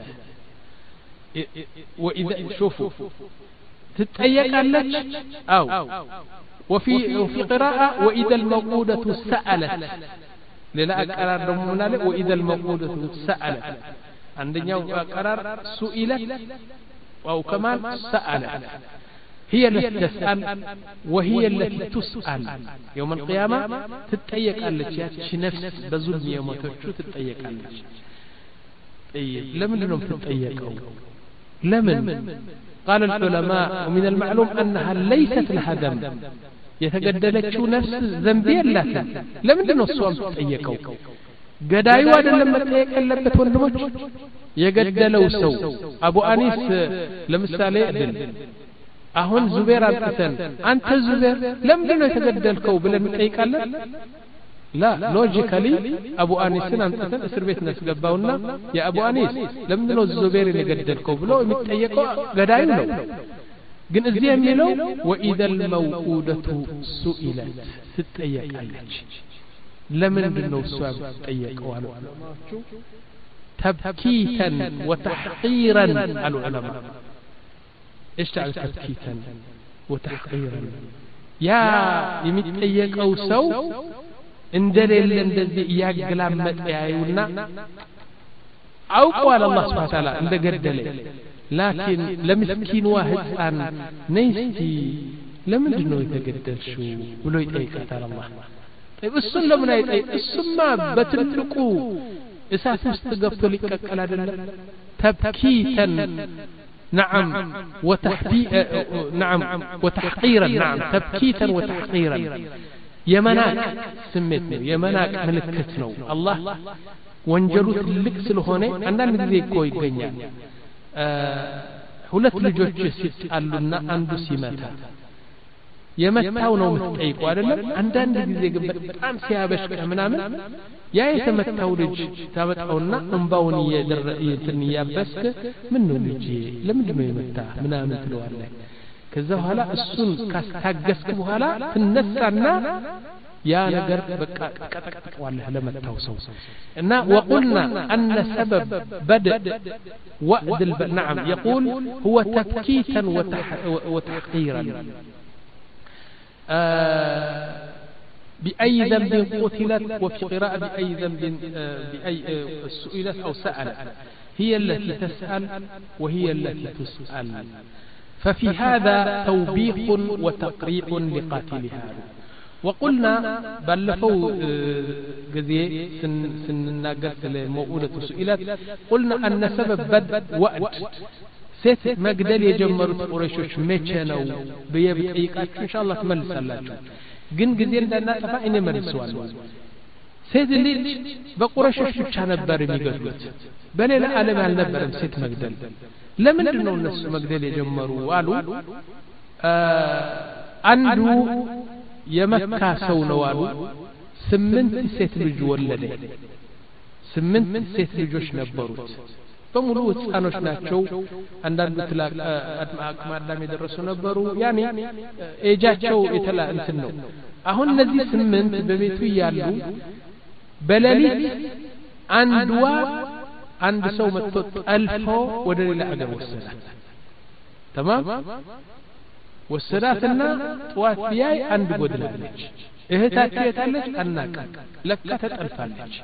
وإذا شوفوا تتأيقالك أو وفي وفي قراءة وإذا الموءودة سألت للا أقرار دمونا وإذا الموءودة سألت عندنا قرار سئلت أو كمان سألت هي التي تسأل وهي التي تسأل يوم القيامة تتأيقالك يا نفس بظلم يوم تشو تتأيقالك طيب لمن لهم تتأيقوا لمن قال العلماء ومن المعلوم أنها ليست لها ذنب يتجدلتشو نفس ذنبي لكن لم يدنوا الصوم تأيكوا قدايو هذا لما تأيك اللبت والنمج يجدلوا سو أبو أنيس لمسالي أدل أهون زبير أبتن أنت زبير لم يدنوا يتجدلكوا بلن تأيك اللب لا لوجيكالي أبو أنيس أنت اسر بيت ناس قباونا يا أبو أنيس لم يدنوا الزبير يجدلكوا بلو يتأيكوا قدايو لو قن ازيان يلو وإذا الموءودة سئلت تتأيك عليك لمن دنو السؤال تتأيك تبكيتا وتحقيرا على العلماء ايش تعرف تبكيتا وتحقيرا يا يمتأيك أو سو እንደሌለ እንደዚህ ያገላመጠ ያዩና አውቀዋል አላህ Subhanahu Wa Ta'ala እንደገደለ ላኪን ለምስኪን ህፃን ነይስቲ ለምንድን ነው የተገደልሽው ብሎ ይጠይቃታል አላህ እሱን ለምን አይጠይቅ እሱማ በትልቁ እሳት ውስጥ ገብቶ ሊቀቀል አይደለም ተብኪተን نعم وتحبي نعم وتحقيرا نعم تبكيتا وتحقيرا يمناك سميتني يمناك ملكت ነው አላህ ወንጀሉ ትልቅ ስለሆነ አንዳንድ ጊዜ እኮ ይገኛል ሁለት ልጆች ሲጣሉና አንዱ ሲመታ የመታው ነው የምትጠይቀው አይደለም አንዳንድ ጊዜ ግን በጣም ሲያበሽቅ ምናምን ያ የተመታው ልጅ ታመጣውና እንባውን ይየድርይትን ያበስከ ምን ነው ልጅ ለምንድን ነው የመታ ምናምን ትለዋለህ ከዛ በኋላ እሱን ካስታገስክ በኋላ ትነሳና ያ ነገር በቃ ቀጠቀጠዋለህ ለመታው ሰው እና وقلنا ان سبب بدا وأد الب... نعم يقول هو تبكيتا وتح... وتحقيرا آه بأي ذنب قتلت وفي قراءة بأي ذنب آه بأي آه سئلت أو سألت هي التي تسأل وهي التي تسأل ففي هذا توبيخ وتقريع لقاتلها وقلنا بلفوا جزي سن سنناقر الموؤودة سئلت قلنا أن سبب بدء وأد ست مقدل يجمرت قريشوش ميشنو بيبقيقاتك إن شاء الله تملس اللاجو جن جزيل دانا تفاين يملسوال ست ليج بقريشوش بشان باري ميقدوت بلي لا ألم هل نبرم ست مقدل لمن دنو الناس مقدل يجمروا والو أندو يمكا سونوالو سمنت ست لج ولده سمنت ست لجوش نبروت በሙሉ ህፃኖች ናቸው አንዳንዱ ትላቅ አቅመ አዳም የደረሱ ነበሩ ያኔ ኤጃቸው የተላ እንትን ነው አሁን እነዚህ ስምንት በቤቱ ያሉ በሌሊት አንድዋ አንድ ሰው መጥቶ ጠልፎ ወደ ሌላ ሀገር ወሰዳት تمام ወሰዳትና ጧት ቢያይ አንድ ጎድላለች እህታቸው የታለች አናቀ ለካ ተጠልፋለች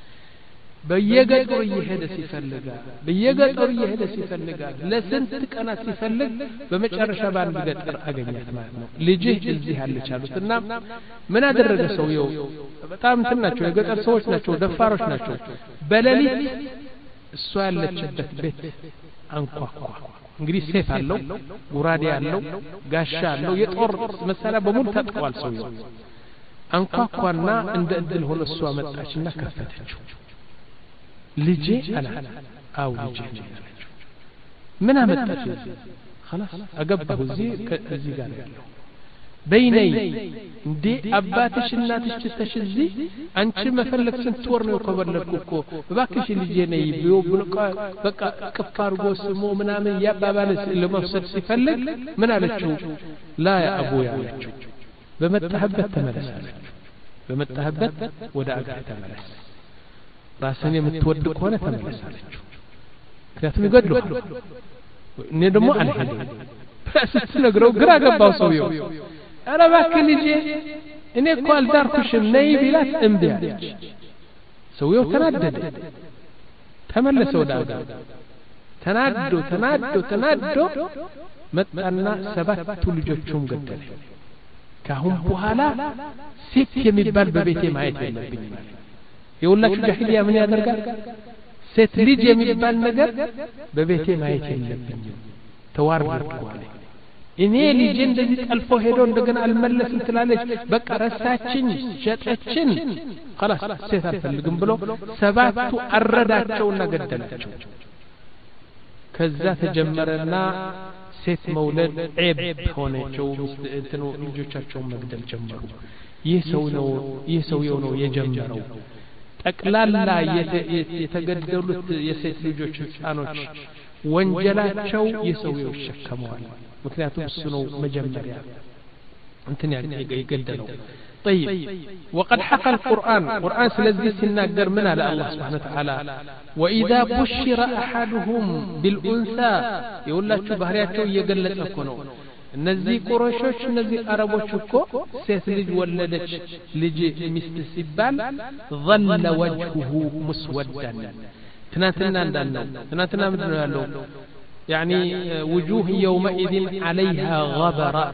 በየገጠሩ እየሄደ ሲፈልጋ በየገጠሩ እየሄደ ሲፈልጋ ለስንት ቀናት ሲፈልግ በመጨረሻ ባንድ ገጠር አገኛት ማለት ነው ልጅ እዚህ አለች አሉትና ምን አደረገ ሰውየው በጣም እንትን ናቸው የገጠር ሰዎች ናቸው ደፋሮች ናቸው በሌሊት እሷ ያለችበት ቤት አንኳኳ እንግዲህ ሴፍ አለው ጉራዴ አለው ጋሻ አለው የጦር መሳሪያ በሙሉ ታጥቀዋል ሰውየው አንኳኳና እንደ እድል ሆነ እሷ መጣችና ከፈተችው ልጄ አላት አው ልጄ ምን አመጣች خلاص አገባሁ እዚህ ከዚህ ጋር ያለው በይነይ እንዴ አባትሽ እናትሽ ተሽዚ አንቺ መፈለክ ስንት ወር ነው ከበለኩ እኮ እባክሽ ልጄ ነይ ቢዮ ብልቃ በቃ ከፋር ጎስሞ ምናምን ያባባለስ ለመውሰድ ሲፈልግ ምን አለችው ላ ያ አቡ ያለችው በመጣህበት ተመለሳለች በመጣህበት ወደ አገር ተመለስ ራስን የምትወድ ከሆነ ተመለሳለች ምክንያቱም ይገድሉሃል እኔ ደግሞ አልሄድም ስትነግረው ግራ ገባው ሰውየው ኧረ እባክህ ልጄ እኔ እኮ አልዳርኩሽም ነይ ቢላት እምቢ አለች ሰውየው ተናደደ ተመለሰ ወደ አገር ተናዶ ተናዶ ተናዶ መጣና ሰባቱ ልጆቹም ገደለ ካሁን በኋላ ሴት የሚባል በቤቴ ማየት የለብኝም ማለት የሁላችሁ ጃሂሊያ ምን ያደርጋል ሴት ልጅ የሚባል ነገር በቤቴ ማየት የለብኝም ተዋርዷል እኔ ልጅ እንደዚህ ጠልፎ ሄዶ እንደገና አልመለስም ትላለች በቃ ረሳችኝ ሸጠችን خلاص ሴት አልፈልግም ብሎ ሰባቱ አረዳቸውና ገደላቸው ከዛ ተጀመረና ሴት መውለድ ዔብ ሆነቸው እንትኑ ልጆቻቸውን መግደል ጀመሩ ይህ ሰው ነው ይህ ሰውየው ነው የጀመረው ጠቅላላ የተገደሉት የሴት ልጆች ህፃኖች ወንጀላቸው የሰውየው ይሸከመዋል ምክንያቱም እሱ ነው መጀመሪያ እንትን ያገደለው طيب وقد حكى القرآن قرآن سلذي سناجر من على الله سبحانه وتعالى وإذا بشر أحدهم بالأنثى يقول لك بهرياتو يقلت أكونه እነዚህ ቁረሾች እነዚህ አረቦች እኮ ሴት ልጅ ወለደች ልጅ ሚስት ሲባል ظل وجهه مسودا ትናንትና እንዳልነው ትናንትና ምንድነው ያለው يعني وجوه يومئذ عليها غبرة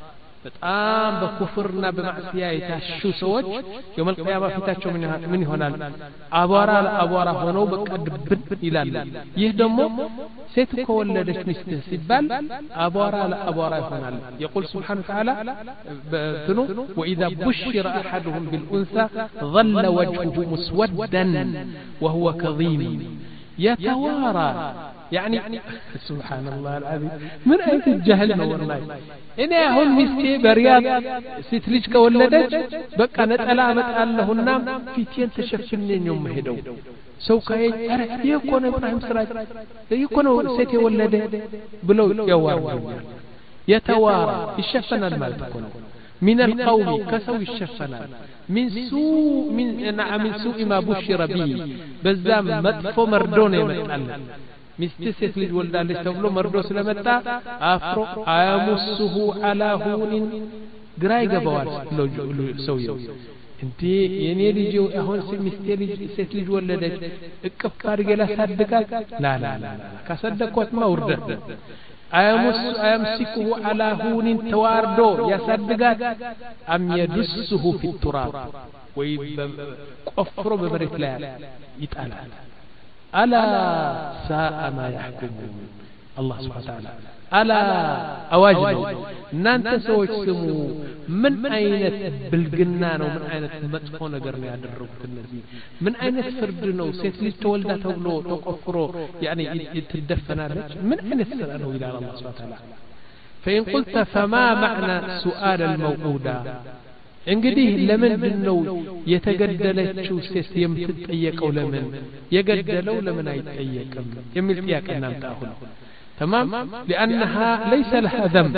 በጣም በኩፍርና በማዕሲያ የታሹ ሰዎች የውመል ቂያማ ፊታቸው ምን ይሆናል አቧራ አቧራ ሆነው በቀድብን ይላል ይህ ደግሞ ሴት ከወለደች ሚስት ሲባል አቧራ አቧራ ይሆናል يقول سبحانه وتعالى بتنو واذا بشر احدهم بالانثى ظل وجهه مسودا وهو كظيم يتوارى يعني سبحان الله العظيم من أي الجهل والله إن هون مستي برياض ستلج كولدت بقى نتألا متألا هنام في تين تشفنين يوم هدو سو كاي أره يكون إبراهيم سراج يكون سيتي ولده بلو يوار يتوارى الشفن المال تكون من القوم كسوي الشفن من سوء من نعم من سوء ما بشر به بزام مدفو مردون يمتألا ሚስት ሴት ልጅ ወልዳለች ተብሎ መርዶ ስለመጣ አፍሮ አያሙሱሁ አላ ሁኒን ግራ ይገባዋል ሰውየው እንዴ የኔ ልጅ አሁን ሚስቴ ልጅ ሴት ልጅ ወለደች እቅፍ አድርጌ ላሳድጋት ላ ላ ላ ካሰደኳት ማውርደት አያሙስ አያምሲኩሁ አላ ሁኒን ተዋርዶ ያሳድጋት አም የድሱሁ ፊ التراب ወይ ቆፍሮ በመሬት ላይ ይጣላል ألا ساء ما يحكمون الله سبحانه وتعالى ألا أواجه نانت سويت سمو من أين بالجنان ومن أين مدفون قرني عند الركض النبي من أين فردنا وسيت لي تولد تولو تقفرو يعني يتدفن من أين السلام إلى الله سبحانه وتعالى فإن قلت فما معنى سؤال الموعودة እንግዲህ ለምን ነው የተገደለችው ሴት የምትጠየቀው ለምን የገደለው ለምን አይጠየቅም የሚል ጥያቄ እናምጣሁን تمام لانها ليس لها ذنب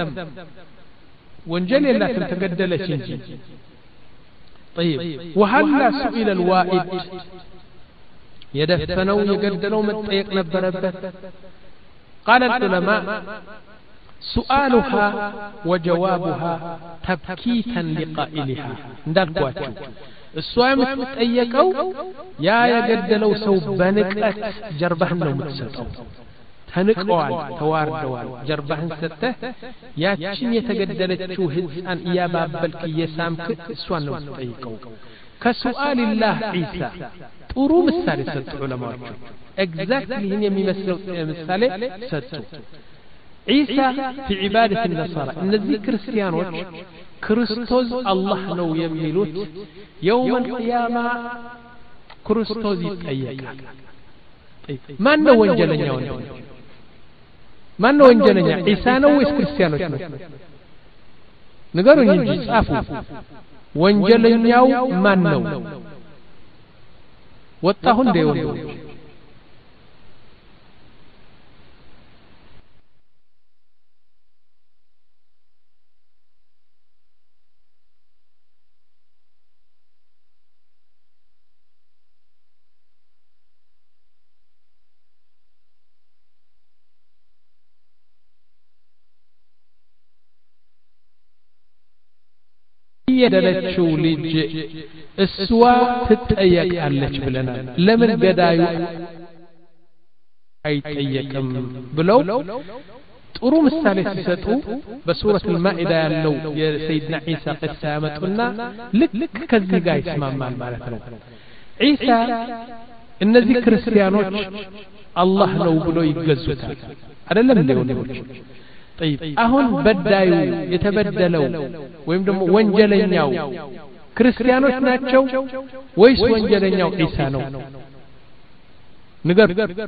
ወንጀል የላትም ተገደለች እንጂ طيب وهل سئل الوائد يدفنوا يقدلوا متጠየቅ ነበረበት قال العلماء سؤالها وجوابها تبكيتا لقائلها እንዳልኳችሁ እሷ የምትጠየቀው ያ የገደለው ሰው በንቀት ጀርባህን ነው የምትሰጠው ተንቀዋል ተዋርደዋል ጀርባህን ሰጠህ ያቺን የተገደለችው ህፃን እያባበልክ እየሳምክ እሷን ነው የምትጠይቀው ከሱአልላህ ዒሳ ጥሩ ምሳሌ ሰጡ ዑለማዎቹ ኤግዛክትሊ ይህን የሚመስለው ምሳሌ ሰጡ عيسى في عبادة النصارى النزي كريستيانوش كريستوس الله نو يميلوت يوم القيامة كريستوس يتأيّك ما نو وانجلن يوم ما نو وانجلن يوم عيسى نو ويس كريستيانوش نقارو نجي صافو وانجلن يوم ما نو واتهن ديون የደለችው ልጅ እሷ ትጠየቃለች ብለናል ለምን ገዳዩ አይጠየቅም ብለው ጥሩ ምሳሌ ሲሰጡ በሱረት አልማኢዳ ያለው የሰይድና ዒሳ ቅሳ ያመጡና ልክ ከዚህ ጋር ይስማማል ማለት ነው ዒሳ እነዚህ ክርስቲያኖች አላህ ነው ብሎ ይገዙታል አይደለም እንዴ ወንድሞች طيب አሁን በዳዩ የተበደለው ወይም ደግሞ ወንጀለኛው ክርስቲያኖች ናቸው ወይስ ወንጀለኛው ዒሳ ነው ንገር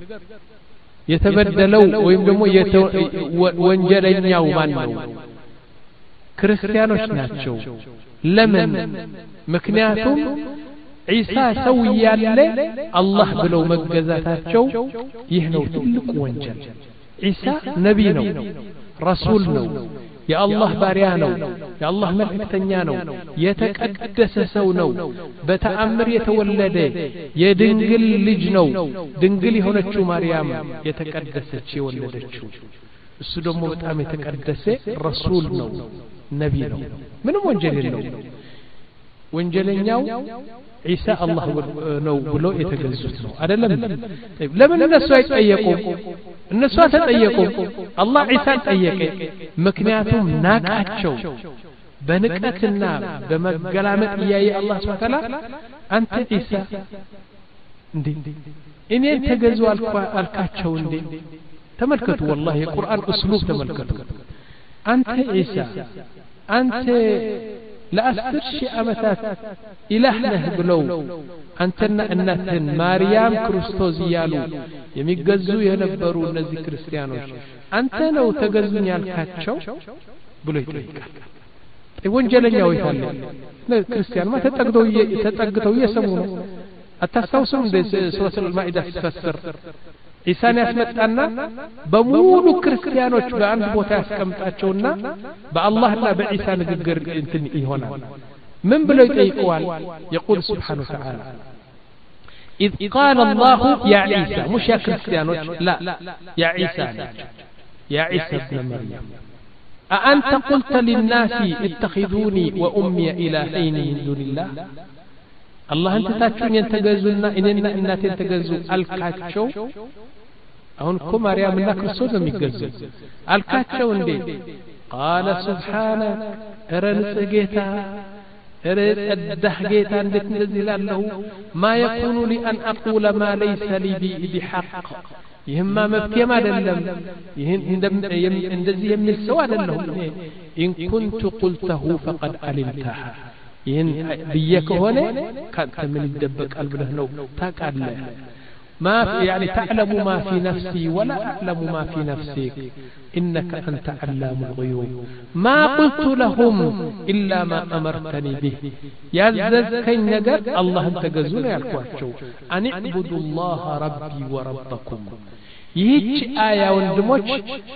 የተበደለው ወይም ደግሞ ወንጀለኛው ማን ነው ክርስቲያኖች ናቸው ለምን ምክንያቱም ዒሳ ሰው ያለ አላህ ብለው መገዛታቸው ይህ ነው ትልቁ ወንጀል ዒሳ ነብይ ነው رسول ነው የአላህ ባሪያ ነው የአላህ መልእክተኛ ነው የተቀደሰ ሰው ነው በተአምር የተወለደ የድንግል ልጅ ነው ድንግል የሆነችው ማርያም የተቀደሰች የወለደችው እሱ ደግሞ በጣም የተቀደሰ ረሱል ነው ነብይ ነው ምንም ወንጀል የለውም ወንጀለኛው ኢሳ አላህ ነው ብሎ የተገዙት ነው አይደለም ለምን እነሱ አይጠየቁም እነሱ ተጠየቁ አላህ ኢሳን ጠየቀ ምክንያቱም ናቃቸው በንቀትና በመገላመጥ ያየ አላህ Subhanahu Wa Ta'ala አንተ ኢሳ እንዴ እኔን ተገዙ አልካቸው እንዴ ተመልከቱ والله የቁርአን እስሉብ ተመልከቱ አንተ ኢሳ አንተ ለአስር ሺህ ዓመታት ኢላህ ነህ ብለው አንተና እናትህን ማርያም ክርስቶስ ይያሉ የሚገዙ የነበሩ እነዚህ ክርስቲያኖች አንተ ነው ተገዙኝ ያልካቸው ብሎ ይጠይቃል ወንጀለኛው ይታለ ክርስቲያን ማ ተጠግተው ተጠግተው እየሰሙ ነው አታስታውሱም እንደ ሱረቱ አልማኢዳ ተፈሰር ኢሳን ያስመጣና በሙሉ ክርስቲያኖች በአንድ ቦታ ያስቀምጣቸውና በአላህና በኢሳ ንግግር እንትን ይሆናል ምን ብለው ይጠይቁዋል يقول سبحانه وتعالى إذ قال الله يا عيسى مش يا كريستيانوች لا يا عيسى يا عيسى ابن مريم أأنت قلت للناس اتخذوني وأمي إلهين من دون الله الله أنت تاتشون ينتجزونا إننا إننا تنتجزو الكاتشو أهون كو مريم الله كرسول لم يجزو الكاتشو اندي قال سبحانه أرنس جيتا أرد أده جيتا اندت نزل له ما يكون لي أن أقول ما ليس لي بحق يهما مبكي ما دلم يهن اندزي يمن السواد لهم إن كنت قلته فقد علمتها يهن بيك هنا كانت من الدبك قلب له تاك الله ما يعني تعلم ما في نفسي ولا أعلم ما في نفسك إنك أنت علام الغيوب ما قلت لهم إلا ما أمرتني به يا زكي نجر الله انت جزونا يا الكواتشو أن اعبدوا الله ربي وربكم ይህች አያ ወንድሞች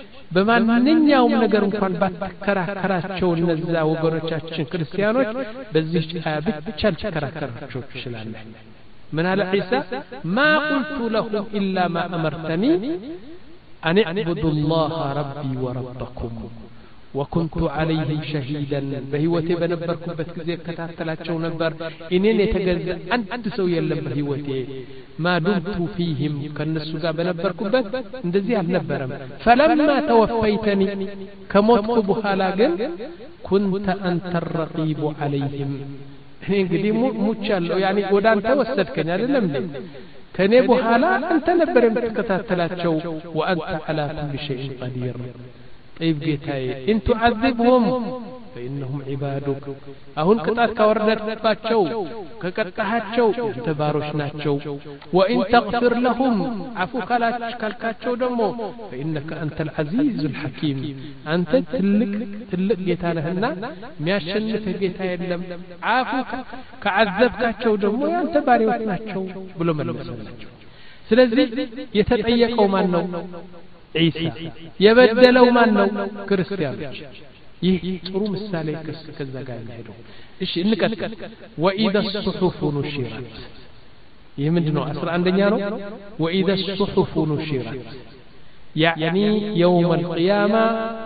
በማንኛውም ነገር እንኳን ባትከራከራቸው እነዛ ወገኖቻችን ክርስቲያኖች በዚህ አያ ብቻ ልትከራከራቸው ይችላል ምን አለ ኢሳ ما قلت لهم إلا ما أمرتني أن اعبدوا الله ربي وربكم وكنت عليهم شهيدا بهوتي بنبركم بتكزي كتاتلاچو نبر انين يتجزى አንድ ሰው የለም በህይወቴ ما دمت فيهم ከነሱ ጋር በነበርኩበት እንደዚህ አልነበረም فلما توفيتني ከሞትኩ በኋላ ግን كنت انت الرقيب عليهم እንግዲህ ሙቻለሁ يعني ወደ አንተ ወሰድከኝ አይደለም እንዴ ከኔ በኋላ አንተ ነበር የምትከታተላቸው وانت على كل شيء قدير طيب جيتاي ان تعذبهم فانهم عبادك አሁን ቅጣት ካወረድባቸው ከቀጣሃቸው ተባሮች ናቸው وان تغفر لهم عفو ካልካቸው ደግሞ فانك انت العزيز الحكيم አንተ ትልቅ ትልቅ ጌታ ነህና የሚያሸንፍ ጌታ የለም عفو ከዓዘብካቸው ደግሞ ያንተ ባሪያዎች ናቸው ብሎ መለሰላቸው ስለዚህ የተጠየቀው ማን ነው ኢሳ የበደለው ማን ነው ክርስቲያኖች ይህ ጥሩ ምሳሌ ከዛ ጋር ነው እሺ እንቀጥል وإذا الصحف نشرت ይህ ምንድነው አስራ አንደኛ ነው وإذا الصحف نشرت يعني يوم القيامة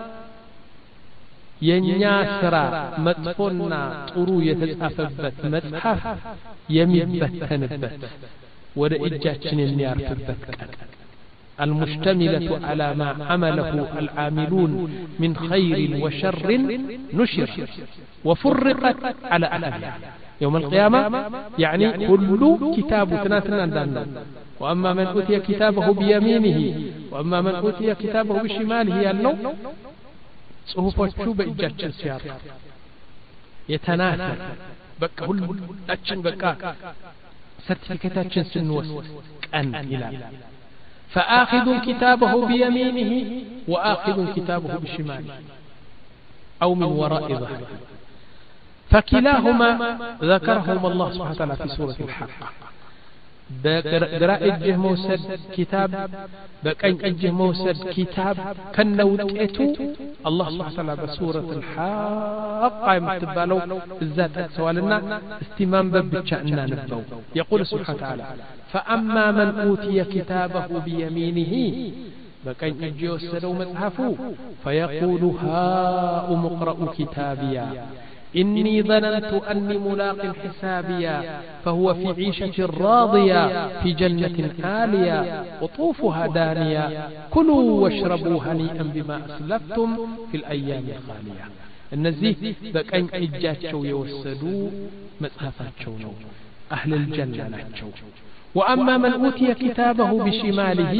የኛ ስራ መጥፎና ጥሩ የተጻፈበት መጽሐፍ የሚበተንበት ወደ እጃችን የሚያርፍበት ቀን المشتملة على ما عمله العاملون من خير وشر نشر وفرقت على أهلها يوم القيامة يعني كل كتاب تناتنا عندنا وأما من أوتي كتابه بيمينه وأما من أوتي كتابه بشماله يالنو صحفة بإجاج السيار يتناثر بك كل أجن بك سرتفكتاتشن سنوس أن إلى فآخذ كتابه بيمينه وآخذ كتابه بشماله أو من وراء ظهره فكلاهما ذكرهم الله سبحانه وتعالى في سورة الحاقة بقراء اجه موسد كتاب بقين اجه موسد كتاب كنوتئتو الله سبحانه وتعالى بسورة الحاقة يمتبالو الذات سوالنا استمام ببتشأننا نبو يقول سبحانه وتعالى فأما من أوتي كتابه بيمينه بكين اجي وسدوا مصحفه فيقول هاؤم اقرؤوا كتابيا إني ظننت أني ملاق حسابيا فهو في عيشة راضية في جنة عالية قطوفها دانية كلوا واشربوا هنيئا بما أسلفتم في الأيام الخالية النزيه بكين اجاتشو يوسدوا مصحفاتشو نو أهل الجنة ناتشو وأما من أوتي كتابه بشماله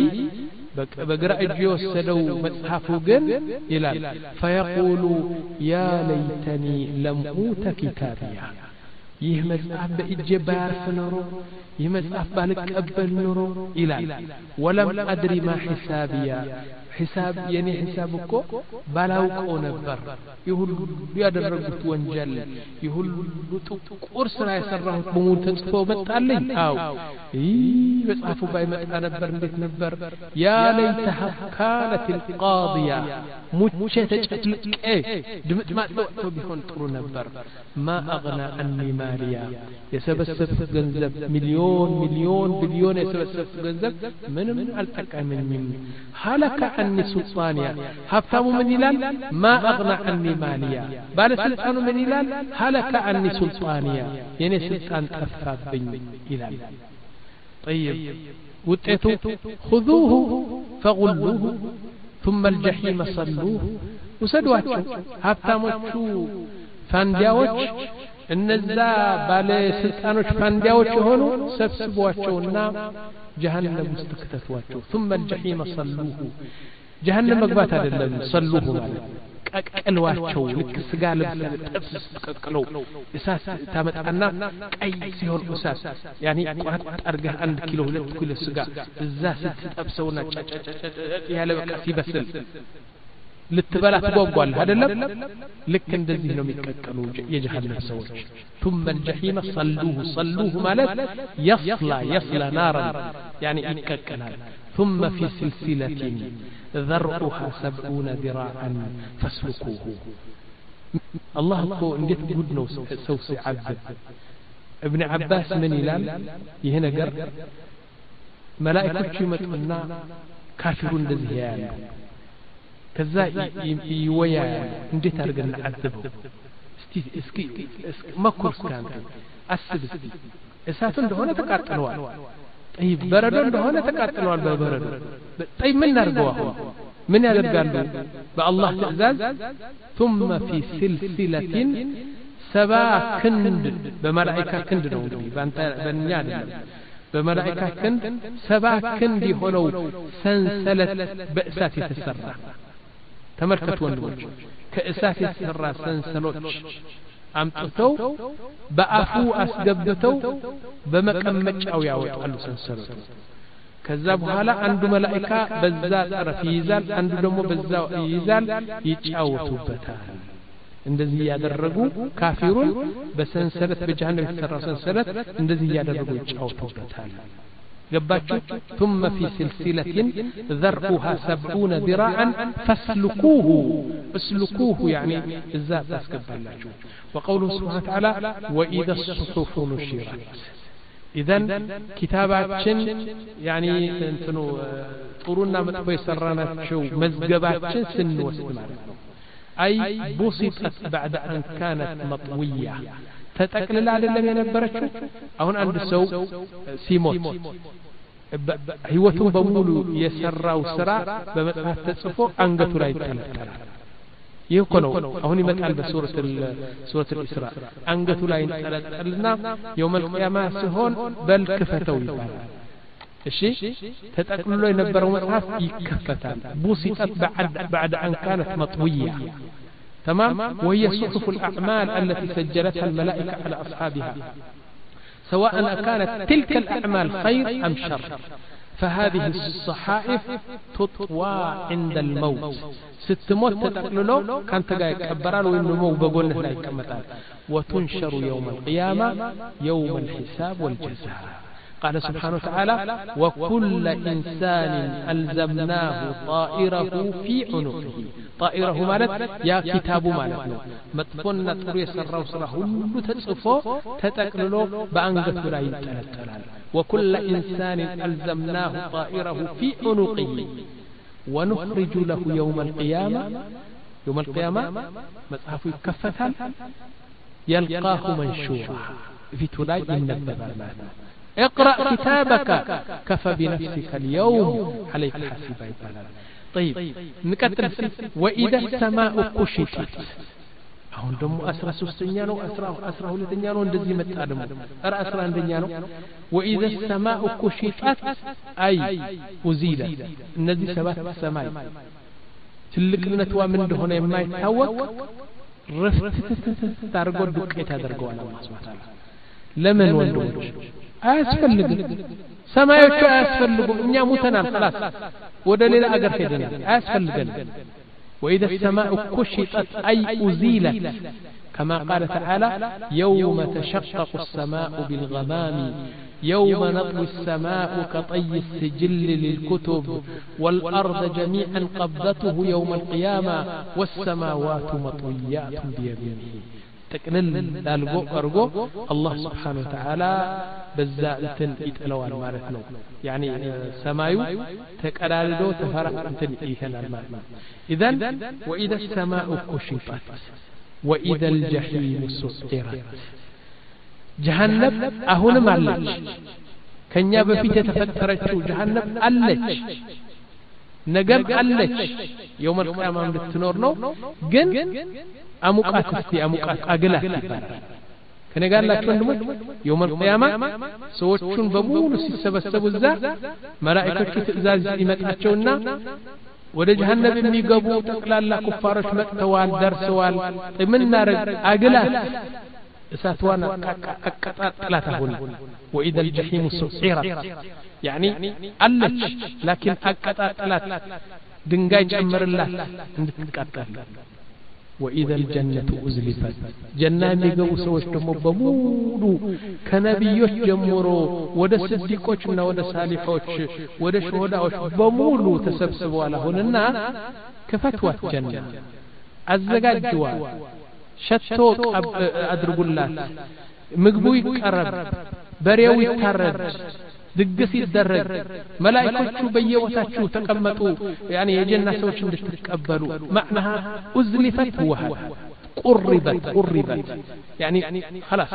بقرأ الجيوس سدو مصحفه جن إلى فيقول يا ليتني لم أوت كتابيا يهمزعف بإجبار فنرو يهمزعف بالك أبل نرو إلى ولم أدري ما حسابيا حساب يعني حسابكو بالاوكو نبر يهول يادرغت وانجل يهول قرص لا يسرهت بمول تصفو متالين او اي بصحفو باي متا نبر انديت نبر يا ليتها كانت القاضيه مچه تچلقه دمت ما تو بيكون طرو نبر ما اغنى عني ماليا يسبسب ገንዘብ مليون مليون بليون يسبسب ገንዘብ ምንም አልጠቀመኝም هلك عني سلطانيا هبتامو من يلال ما أغنى عني ماليا بال سلطانو من يلال هلك عني سلطانيا يعني سلطان تخفى بين يلال طيب وتأتو خذوه فغلوه ثم الجحيم صلوه وسدواتشو هبتامو شو فاندياوش እነዛ ባለ ስልጣኖች ፋንዲያዎች ሆኑ ሰብስቧቸውና جهنم مستكتفواቸው ثم الجحيم صلوه جهنم መግባት አይደለም صلوه ማለት ቀቀልዋቸው ልክ ስጋ ለብሰ ጥብስ ቀቀለው እሳት ታመጣና ቀይ ሲሆን እሳት ያኒ ቋጥ አርገህ አንድ ኪሎ ሁለት ኪሎ ስጋ እዛ ስትጠብሰውና ያለ በቃ ሲበስል ልትበላ ትጓጓል አይደለም ልክ እንደዚህ ነው የሚቀቀሉ የጀሃነም ሰዎች ثم الجحيم صلوه صلوه ማለት يصلى يصلى نارا يعني يككلال ثم في سلسلة ذرعها سبعون ذراعا فاسلكوه الله እኮ እንዴት ጉድ ነው ሰው ሲዓذብ ابن عباس من ይላል ይሄ ነገር መላእክቶች ይመጡና ካፊሩ እንደዚህ ያያሉ ከዛ ይወያ እንዴት አድርገን አዘበው እስቲ እስኪ መኩር ካንተ አስብ እስቲ እሳቱ እንደሆነ ተቃጥሏል طيب በረዶ እንደሆነ ተቃጥሏል በበረዶ طيب ምን እናርገው አሁን ምን ያደርጋሉ በአላህ ትእዛዝ ثم في سلسلة سبع كند በመላእክት ክንድ ነው እንግዲህ ባንተ በእኛ አይደለም በመላእክት ክንድ ሰባ ክንድ ሆነው ሰንሰለት በእሳት የተሰራ ተመልከቱ ወንድሞች ከእሳት የተሰራ ሰንሰሎች አምጥተው በአፉ አስገብተው በመቀመጫው ያወጣሉ ሰንሰሎች ከዛ በኋላ አንዱ መላእክት በዛ ጠረፍ ይይዛል አንዱ ደግሞ በዛ ይይዛል ይጫወቱበታል እንደዚህ ያደረጉ ካፊሩን በሰንሰለት በጀሃነም የተሰራ ሰንሰለት እንደዚህ ያደረጉ ይጫወቱበታል ገባችሁ ثم في سلسلة ذرعها سبعون ذراعا فاسلكوه اسلكوه يعني الذات اسكبلاችሁ وقوله سبحانه وتعالى وإذا الصحف نشرت إذن كتاباتችን يعني እንትኑ ጥሩና መጥፎ የሰራናቸው መዝገባችን ስንወስድ ማለት ነው أي بسطت بعد أن كانت مطوية تتقلل አይደለም የነበረችው አሁን አንድ ሰው ሲሞት ህይወቱን በሙሉ የሰራው ስራ በመጽሐፍ ተጽፎ አንገቱ ላይ ይተለተላል ይህ እኮ ነው አሁን ይመጣል በሱረት ሱረት الإسراء አንገቱ ላይ ይተለተልና يوم القيامة ሲሆን በል ክፈተው ይባላል እሺ ተጠቅልሎ የነበረው መጽሐፍ ይከፈታል بسطت بعد بعد أن كانت مطوية تمام وهي صحف الأعمال التي سجلتها الملائكة على أصحابها سواء كانت تلك الأعمال خير أم شر فهذه الصحائف تطوى عند الموت ست موت تتقللو كانت جاي كبران وإنه بقولنا لا يكمتان وتنشر يوم القيامة يوم الحساب والجزاء قال سبحانه وتعالى وكل إنسان ألزمناه طائره في عنقه طائره مالت يا كتاب مالتنا مطفنا طريق سره وسره كله تتصفو تتقللو بأنقذ لا يتلتلال وكل إنسان ألزمناه طائره في عنقه ونخرج له يوم القيامة يوم القيامة مصحفه يكفتل يلقاه منشورا في تلاي ينبب المعنى اقرأ كتابك كفى بنفسك اليوم عليك حسيبا يبالا طيب نكتل وإذا السماء كشطت አሁን ደግሞ አስራ ሶስተኛ ነው አስራ ሁለተኛ ነው እንደዚህ መጣ ደግሞ አራ አስራ አንደኛ ነው وإذا السماء كشطت أي أزيلت እነዚህ ሰባት ሰማይ ትልቅነቷ ምን እንደሆነ የማይታወቅ ረፍት ታርጎ ዱቄት ያደርገዋል አላህ Subhanahu Wa Ta'ala ለምን ወንዶች አያስፈልግም ሰማዮቹ አያስፈልጉም እኛ ሙተናል خلاص ወደ ሌላ አገር ሄደናል አያስፈልገንም وإذا السماء كشطت أي أزيلت كما قال تعالى يوم تشقق السماء بالغمام يوم نطوي السماء كطي السجل للكتب والأرض جميعا قبضته يوم القيامة والسماوات مطويات بيمينه تكنل دالغو أرغو الله سبحانه وتعالى بزاءتن يتلوى المارتنو يعني سمايو تكالالدو تفرق انتن إيهن المارتنو إذن وإذا السماء كشطت وإذا الجحيم سعرت جهنم أهون مالج كن يبفيت تفترتشو جهنم ألج نجم ألج يوم القيامة بتنور نو جن أموقات استي أموقات أقلات كان قال لك وندمج يوم القيامة سوتشون بمولو سيسبسبوا الزا ملائكة تئزاز يمتعشونا وده جهنم የሚገቡ ጠቅላላ ኩፋሮች መጥተዋል ደርሰዋል ምን ማረግ አግላት እሳቷን አቀጣጥላት አሁን وإذا الجحيم سعرت يعني አለች لكن አቀጣጥላት ድንጋይ ጨምርላት እንድትቃጠል وإذا الجنة أزلفت جنة የሚገቡ ሰዎች ደግሞ በሙሉ ከነብዮች ጀምሮ ወደ ስዲቆችና ወደ ሳሊሖች ወደ ሹሃዳዎች በሙሉ ተሰብስበዋል አሁንና ከፈትዋት ጀና አዘጋጅዋ ሸቶ አድርጉላት ምግቡ ይቀርብ በሬው ይታረድ ድግስ ይደረግ መላእክቶቹ በየቦታቸው ተቀመጡ يعني የጀና ሰዎች እንድትቀበሉ معناها أزلفت هو قربت قربت يعني خلاص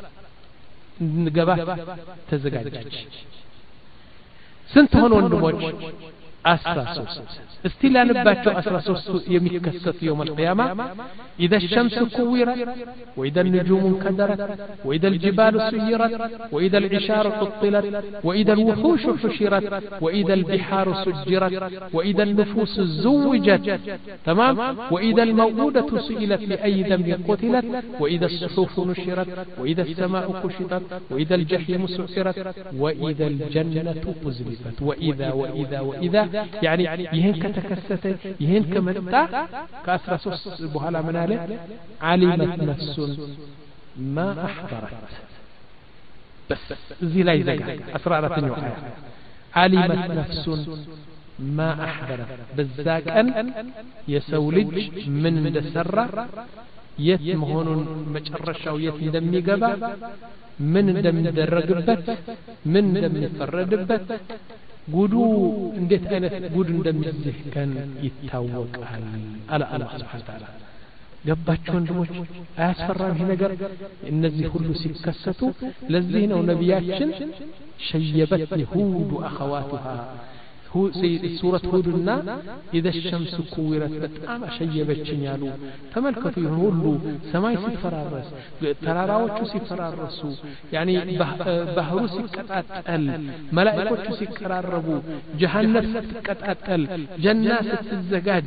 ንገባት ተዘጋጀች ስንት ሆነ ወንድሞች አስራ ሶስት እስቲ ላንባቸው አስራ ሶስት የሚከሰቱ يوم القيامة إذا الشمس كورت وإذا النجوم انكدرت وإذا الجبال سيرت وإذا العشار قطلت وإذا الوحوش حشرت وإذا البحار سجرت وإذا النفوس زوجت تمام وإذا الموءودة سئلت بأي ذنب قتلت وإذا الصحف نشرت وإذا السماء كشطت وإذا الجحيم سعرت وإذا الجنة أزلفت وإذا وإذا وإذا يعني يهن كتكسته يهن كمتا كأسرى سوس بحالا من عليه علمت نفس ما أحضرت بس زي لا يزقى أسرارة يوحى علمت نفس ما أحضرت بذاك أن يسولج من دسرة يت مهون مجرشة ويت دمي قبا من دم درقبت من دم فردبت ጉዱ እንዴት አይነት ጉድ እንደሚዝህ ከን ይታወቃል አለ አላህ Subhanahu Wa Ta'ala ገባችሁ ወንድሞች አያስፈራም ይሄ ነገር እነዚህ ሁሉ ሲከሰቱ ለዚህ ነው ነብያችን ሸየበት ሁዱ አخواتها هو سورة هودنا إذا الشمس كورت بتأم شيبتشن يالو تملكتوا يهولو سماي سيفرارس تراراوچو سيفرارسو يعني بحرو سيكتاتل ملائكوچو سيكراربو جهنم سيكتاتل جنة ستزجاج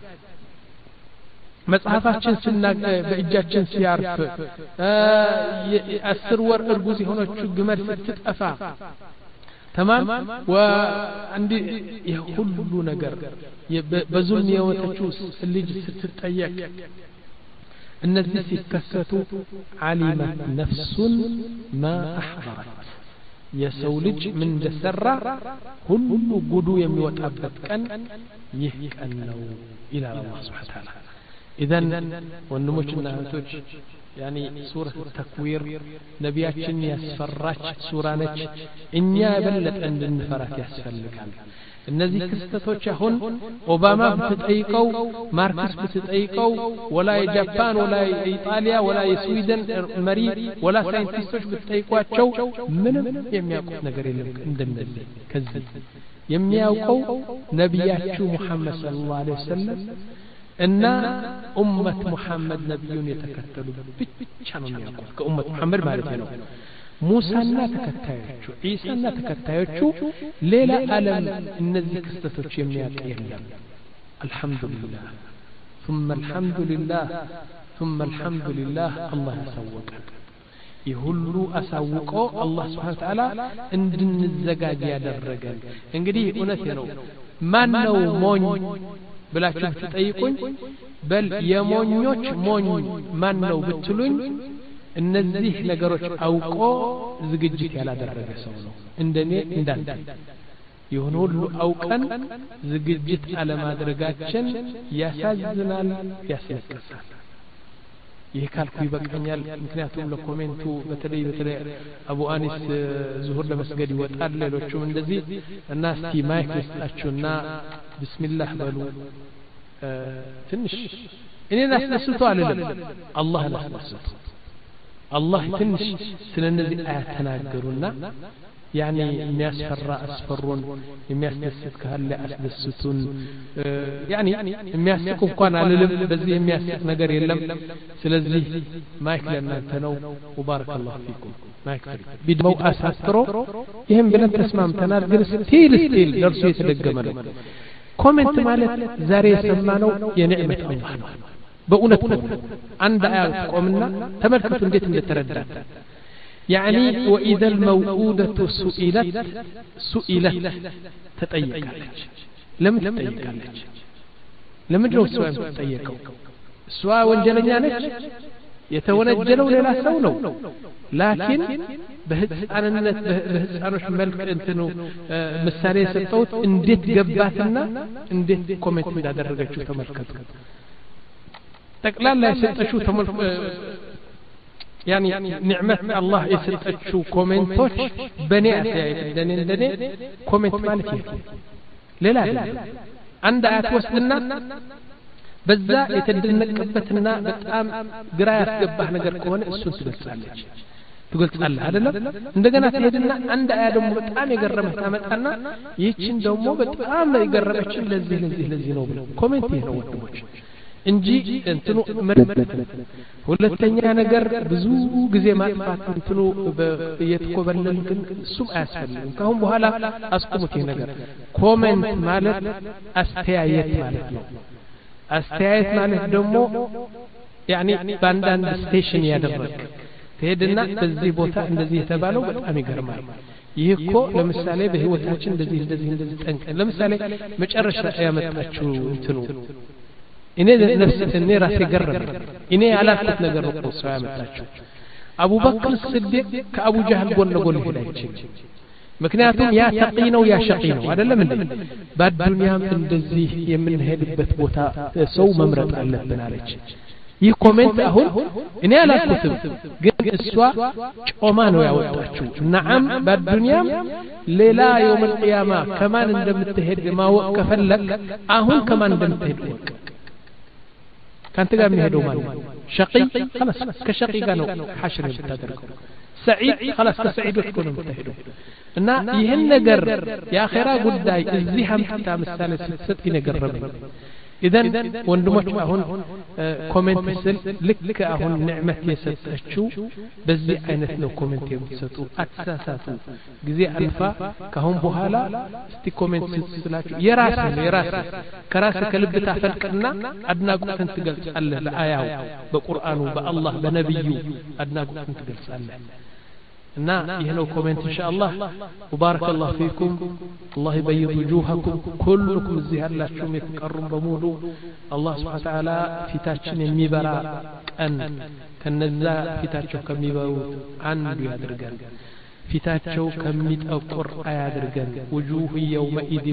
መጽሐፋችን ስና በእጃችን ሲያርፍ አስር ወር እርጉዝ የሆነችው ግመል ስትጠፋ تمام وعندي يهول نجر بزون يوتشو اللي ستتأيك الناس يكسروا علمت نفس ما أحضرت يسولج من دسرة كل جدو يموت أبد كان يهكأنه إلى الله سبحانه وتعالى إذن والنموش النهاتوش يعني سورة التكوير نبياتشن يسفرات سورة نج إنيا بلت أن النفرات يسفلكان እነዚህ ክስተቶች አሁን ኦባማ ብትጠይቀው ማርክስ ብትጠይቀው ወላ የጃፓን ወላ የኢጣሊያ ወላ የስዊድን መሪ ወላ ሳይንቲስቶች ብትጠይቋቸው ምንም የሚያውቁት ነገር የለም እንደነዚህ ከዚህ የሚያውቀው ነብያችሁ ሙሐመድ ሰለላሁ ዐለይሂ ወሰለም እና ኡመት ሙሐመድ ነብዩን የተከተሉ ብቻ ነው የሚያውቁት ከኡመት ሙሐመድ ማለት ነው ሙሳና ተከታዮቹ ኢሳና ተከታዮቹ ሌላ ዓለም እነዚህ ክስተቶች የሚያውቅ የለም አልহামዱሊላህ ثم الحمد لله ثم الحمد لله الله ያሳወቀ ይሁሉ አሳውቆ አላህ Subhanahu Wa Ta'ala እንድንዘጋጅ ያደረገን እንግዲህ እውነት ነው ማን ነው ሞኝ ብላችሁ ትጠይቁኝ በል የሞኞች ሞኝ ማን ነው ብትሉኝ እነዚህ ነገሮች አውቆ ዝግጅት ያላደረገ ሰው ነው እንደኔ እንዳንተ ይሁን ሁሉ አውቀን ዝግጅት አለማድረጋችን ያሳዝናል ያስለቅሳል ይህ ካልኩ ይበቃኛል ምክንያቱም ለኮሜንቱ በተለይ በተለይ አቡ አኒስ ዙሁር ለመስገድ ይወጣል ሌሎችም እንደዚህ እና እስቲ ማይክ ልስጣችሁና ቢስሚላህ በሉ ትንሽ እኔን አስደስቱ አልልም አላህ አስደስቱ الله تنش سننزي آيات تناقرونا يعني الناس فرا أسفرون الناس تسد كهلا أسدستون يعني الناس يكون قانا للم بزي الناس نقر يلم سلزي ما يكلنا تنو وبارك الله فيكم ما يكفر بدمو أساترو يهم بلن تسمام تناقر ستيل ستيل درسو يتدقمنا كومنت مالت زاري سمانو ينعمة الله بأونة عند آيات قومنا تملكت انديت اندتردات يعني وإذا الموءودة سئلت سئلت تتأيك عليك لم تتأيك عليك لم يدروا سواء تتأيكوا سواء وانجلني عليك يتونجلوا للا سولوا لكن بهزعان النت بهزعانوش ملك انتنو مساري ستوت انديت قباتنا انديت كومنت من هذا الرجل تملكتوا تقلال لا يستشو تمل يعني نعمة الله يستشو كومنتوش بني أسياء دنين دنين كومنت مالتي لا لا لا عند آيات وصلنا بزا يتدنك قبتنا بتقام قراية قبه نقر كون السنس بسالج تقول تقال هذا لا عندنا تهدنا عند آيات بتقام يقرمه تامتنا يتشن دومو بتقام يقرمه تشن لزيه لزيه لزيه نوبل كومنتي هنا ودوش እንጂ እንትኑ ሁለተኛ ነገር ብዙ ጊዜ ማጥፋት እንትኑ በየተቆበለል ግን እሱም አያስፈልግም ካሁን በኋላ አስቆሙት ይሄ ነገር ኮሜንት ማለት አስተያየት ማለት ነው አስተያየት ማለት ደግሞ ያኒ ባንዳንድ ስቴሽን ያደረገ ትሄድና በዚህ ቦታ እንደዚህ የተባለው በጣም ይገርማል ይህ እኮ ለምሳሌ በህይወታችን እንደዚህ እንደዚህ እንደዚህ ጠንቅ ለምሳሌ መጨረሻ ያመጣችው እንትኑ እኔ ነፍስ እኔ ራሴ ገረመ እኔ ያላልኩት ነገር ነው ሰው ያመጣችው አቡበክር ስዲቅ ከአቡ ጀህል ጎን ለጎን ሄዳ ይችላል ምክንያቱም ያ ተቂ ነው ያ ሸቂ ነው አይደለም እንዴ በዱንያም እንደዚህ የምንሄድበት ቦታ ሰው መምረጥ አለብን አለች ይህ ኮሜንት አሁን እኔ ያላልኩትም ግን እሷ ጮማ ነው ያወጣችው ነዓም በዱንያም ሌላ يوم القيامه ከማን እንደምትሄድ ማወቅ ከፈለክ አሁን ከማን እንደምትሄድ ወቅ كانت قام يهدو مال شقي خلاص كشقي كانوا حشر بتدركوا سعيد خلاص كسعيد تكونوا متهدوا ان يهن نجر يا اخيرا ጉዳይ እዚህ አምጣ ምሳሌ ስትሰጥ ይነገረብ ኢዘን ወንድሞች አሁን ኮሜንት ስል ልክ አሁን ንዕመት የሰጠችው በዚህ አይነት ነው ኮሜንት የምትሰጡ አትሳሳቱ ጊዜ አልፋ ካሁን በኋላ እስቲ ኮሜንት ስትላችሁ የራስ የራስ ከራስ ከልብ ታፈልቅና አድናቆትን ትገልጻለህ ለአያው በቁርአኑ በአላህ በነብዩ አድናቆትን ትገልጻለህ እና ይሄ ነው ኮሜንት ኢንሻአላህ وبارك الله فيكم الله يبيض وجوهكم كلكم እዚህ ያላችሁ የትቀሩም በሙሉ አላህ Subhanahu Wa Ta'ala ፊታችን የሚበራ ቀን ከነዛ ፊታቸው ከሚበሩ አንዱ ያድርገን ፊታቸው ከሚጠቁር አያድርገን وجوه يومئذ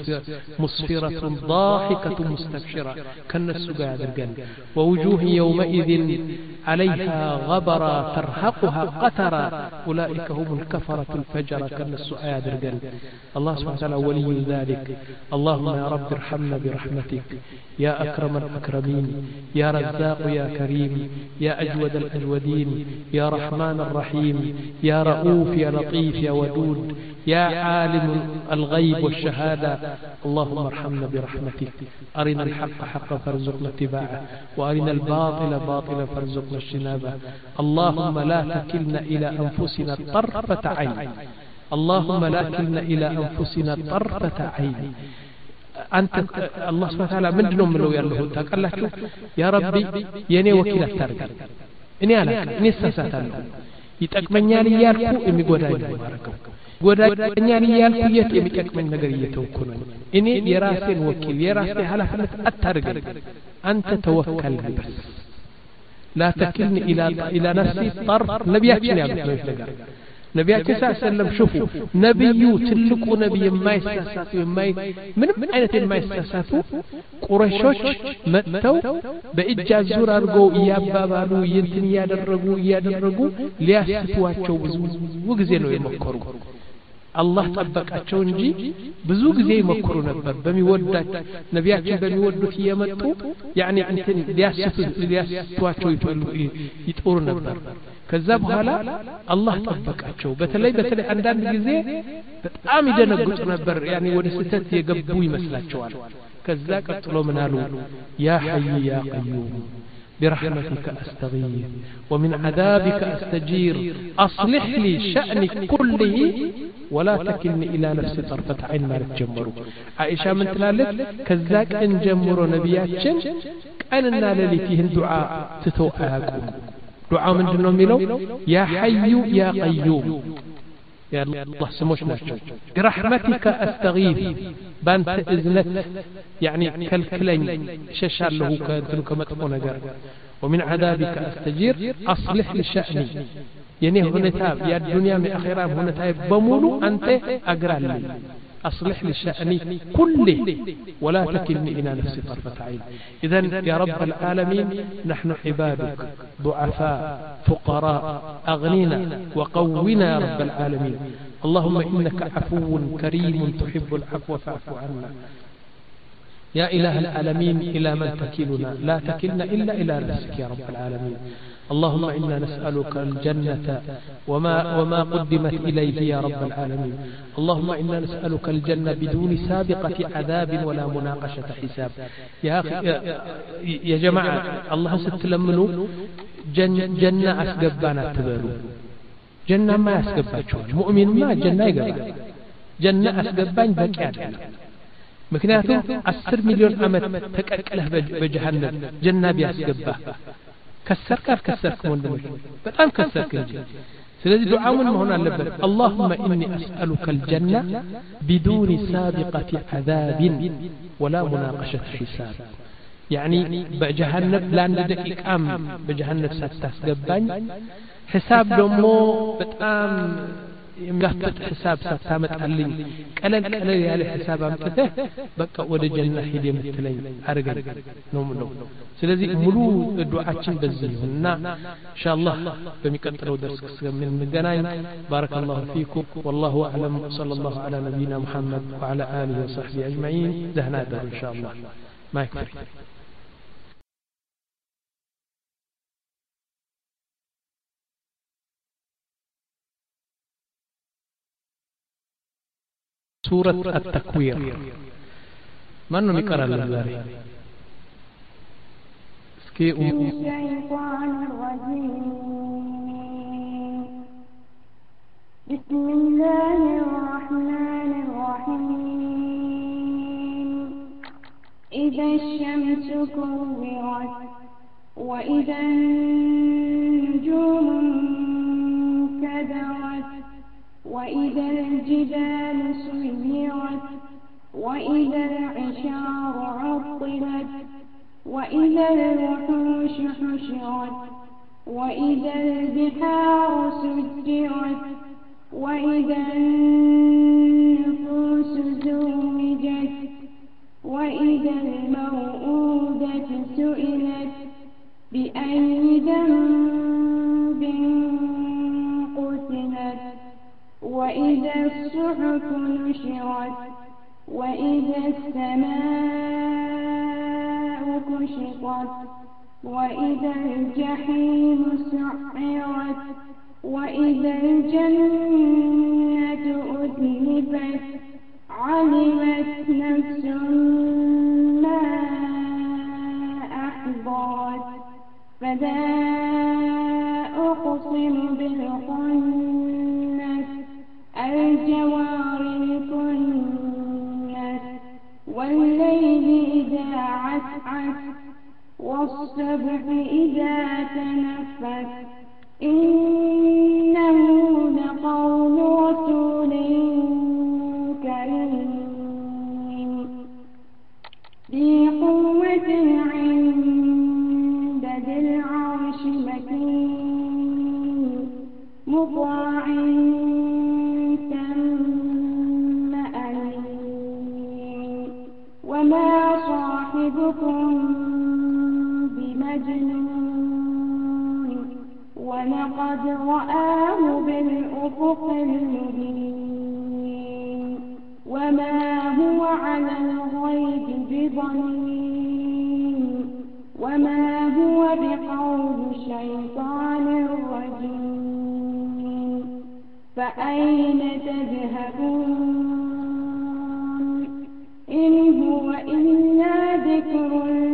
مسفرة ضاحكة مستبشرة ከነሱ ጋር ያድርገን ووجوه يومئذ عليها غبرة ترهقها قترة أولئك هم الكفرة الفجرة كنسو آيات رجال الله سبحانه وتعالى ولي ذلك اللهم يا رب ارحمنا برحمتك يا أكرم الأكرمين يا رزاق يا كريم يا أجود الأجودين يا رحمن الرحيم يا رؤوف يا لطيف يا ودود يا عالم الغيب والشهادة اللهم ارحمنا برحمتك أرنا الحق حقا فارزقنا اتباعه وأرنا الباطل باطلا فارزقنا اجتنابه اللهم لا تكلنا إلى أنفسنا طرفة عين اللهم لا تكلنا إلى أنفسنا طرفة عين أنت الله سبحانه وتعالى من دون من لو يالله تقال لك يا ربي يني وكيل الترق إني عليك إني استساتله يتأكمنيان يالكو إمي قدائي مباركو قدائيان يالكو يت إمي تأكمن نقرية وكنون إني يراسين وكيل يراسين على فلت الترق أنت توكل بس لا تكلني إلى إلى نفسي طرف نبياتنا يا بطل نبياتنا صلى الله عليه وسلم شوفوا نبيو تلقوا نبي ما يستساتوا ما من من أين ما يستساتوا قريشوش متوا بإجازور أرجو يا بابالو ينتني يا درجو يا درجو ليستوا تشوز وجزينو يمكروا الله طبقاቸው እንጂ ብዙ ጊዜ ይመክሩ ነበር በሚወዳት ነቢያችን በሚወዱት እየመጡ ያኒ እንትን ሊያስቱ ሊያስቷቸው ይጥሩ ነበር ከዛ በኋላ አላህ ጠበቃቸው በተለይ በተለይ አንዳንድ ጊዜ በጣም ይደነግጡ ነበር ያኒ ወደ ስህተት የገቡ ይመስላቸዋል ከዛ ቀጥሎ ምን አሉ ያ ሐይ ያ ቀዩም برحمتك أستغيث ومن عذابك أستجير أصلح لي شأني كله ولا تكلني إلى نفسي طرفة عين ما تجمروا عائشة من تلالت كذاك إن جمروا نبياتشن كأننا لليتيه الدعاء تتوقعكم دعاء من جنوم ملو يا حي يا قيوم يا الله سموش نشو برحمتك أستغيث بانت إذنت يعني كالكلين ششار له كذلك مدفون قال ومن عذابك أستجير أصلح لشأني يعني هنا تاب يا الدنيا من أخيرا هنا تاب بمولو أنت أقرأ لي أصلح لشأني كله ولا تكلني إلى نفسي طرفة عين إذن يا رب العالمين نحن عبادك ضعفاء فقراء أغنينا وقونا يا رب العالمين اللهم إنك عفو كريم تحب العفو فاعف عنا يا إله العالمين إلى من تكلنا لا تكلنا إلا إلى نفسك يا رب العالمين اللهم إنا نسألك الجنة وما, وما قدمت إليه يا رب العالمين اللهم إنا نسألك الجنة بدون سابقة عذاب ولا مناقشة حساب يا أخي يا, يا جماعة الله ستلمنوا جن جنة أسقبانا تبالو جنة ما أسقباتشون مؤمن ما جنة يقبل جنة أسقبان بكاد مكناته عشر مليون عمد تكأكله بجهنم جنة بيسقبه كسرك كسرك وندمج بتأم كسرك الجنة سلذي دعاء من هنا لبر اللهم إني أسألك الجنة بدون سابقة عذاب ولا مناقشة حساب يعني بجهنم لا ندقيق أم بجهنم ستسقبان حساب دمو بتأم يمقفت حساب ستامت علي قلل قلل يالي حساب امتته بقى ودى جنة حيدي متلين أرقل نوم نوم سلذي ملو دعاتين بزيهن إن شاء الله بمكتلو درس من مدنين بارك الله فيكم والله أعلم صلى الله على نبينا محمد وعلى آله وصحبه أجمعين دهنا در إن شاء الله ما يكفي سورة التكوير من نقرأ للذاري اسكي الشيطان الرجيم بسم الله الرحمن الرحيم إذا الشمس كورت وإذا النجوم انكدرت وإذا الجبال سيرت وإذا العشار عطلت وإذا الوحوش حشرت وإذا البحار سجرت وإذا النفوس زوجت وإذا الموءودة سئلت بأي ذنب قتلت وإذا الصحف نشرت وإذا السماء كشطت وإذا الجحيم سعرت وإذا الجنة أزلفت علمت نفس ما أحضرت فلا أقسم بالخنس الجوار الكنس والليل إذا عسعس والصبح إذا تنفس إنه لقول رسول كريم ذي قوة عند ذي العرش مكين مطاع ثم أمين وما صاحبكم بمجنون ولقد رآه بالأفق المبين وما هو على الغيب بضنين وما هو بقول شيطان رجيم فأين تذهبون إن هو إلا ذكر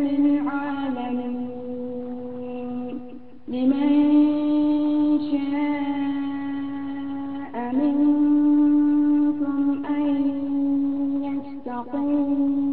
للعالمين لمن شاء منكم أن يستقيم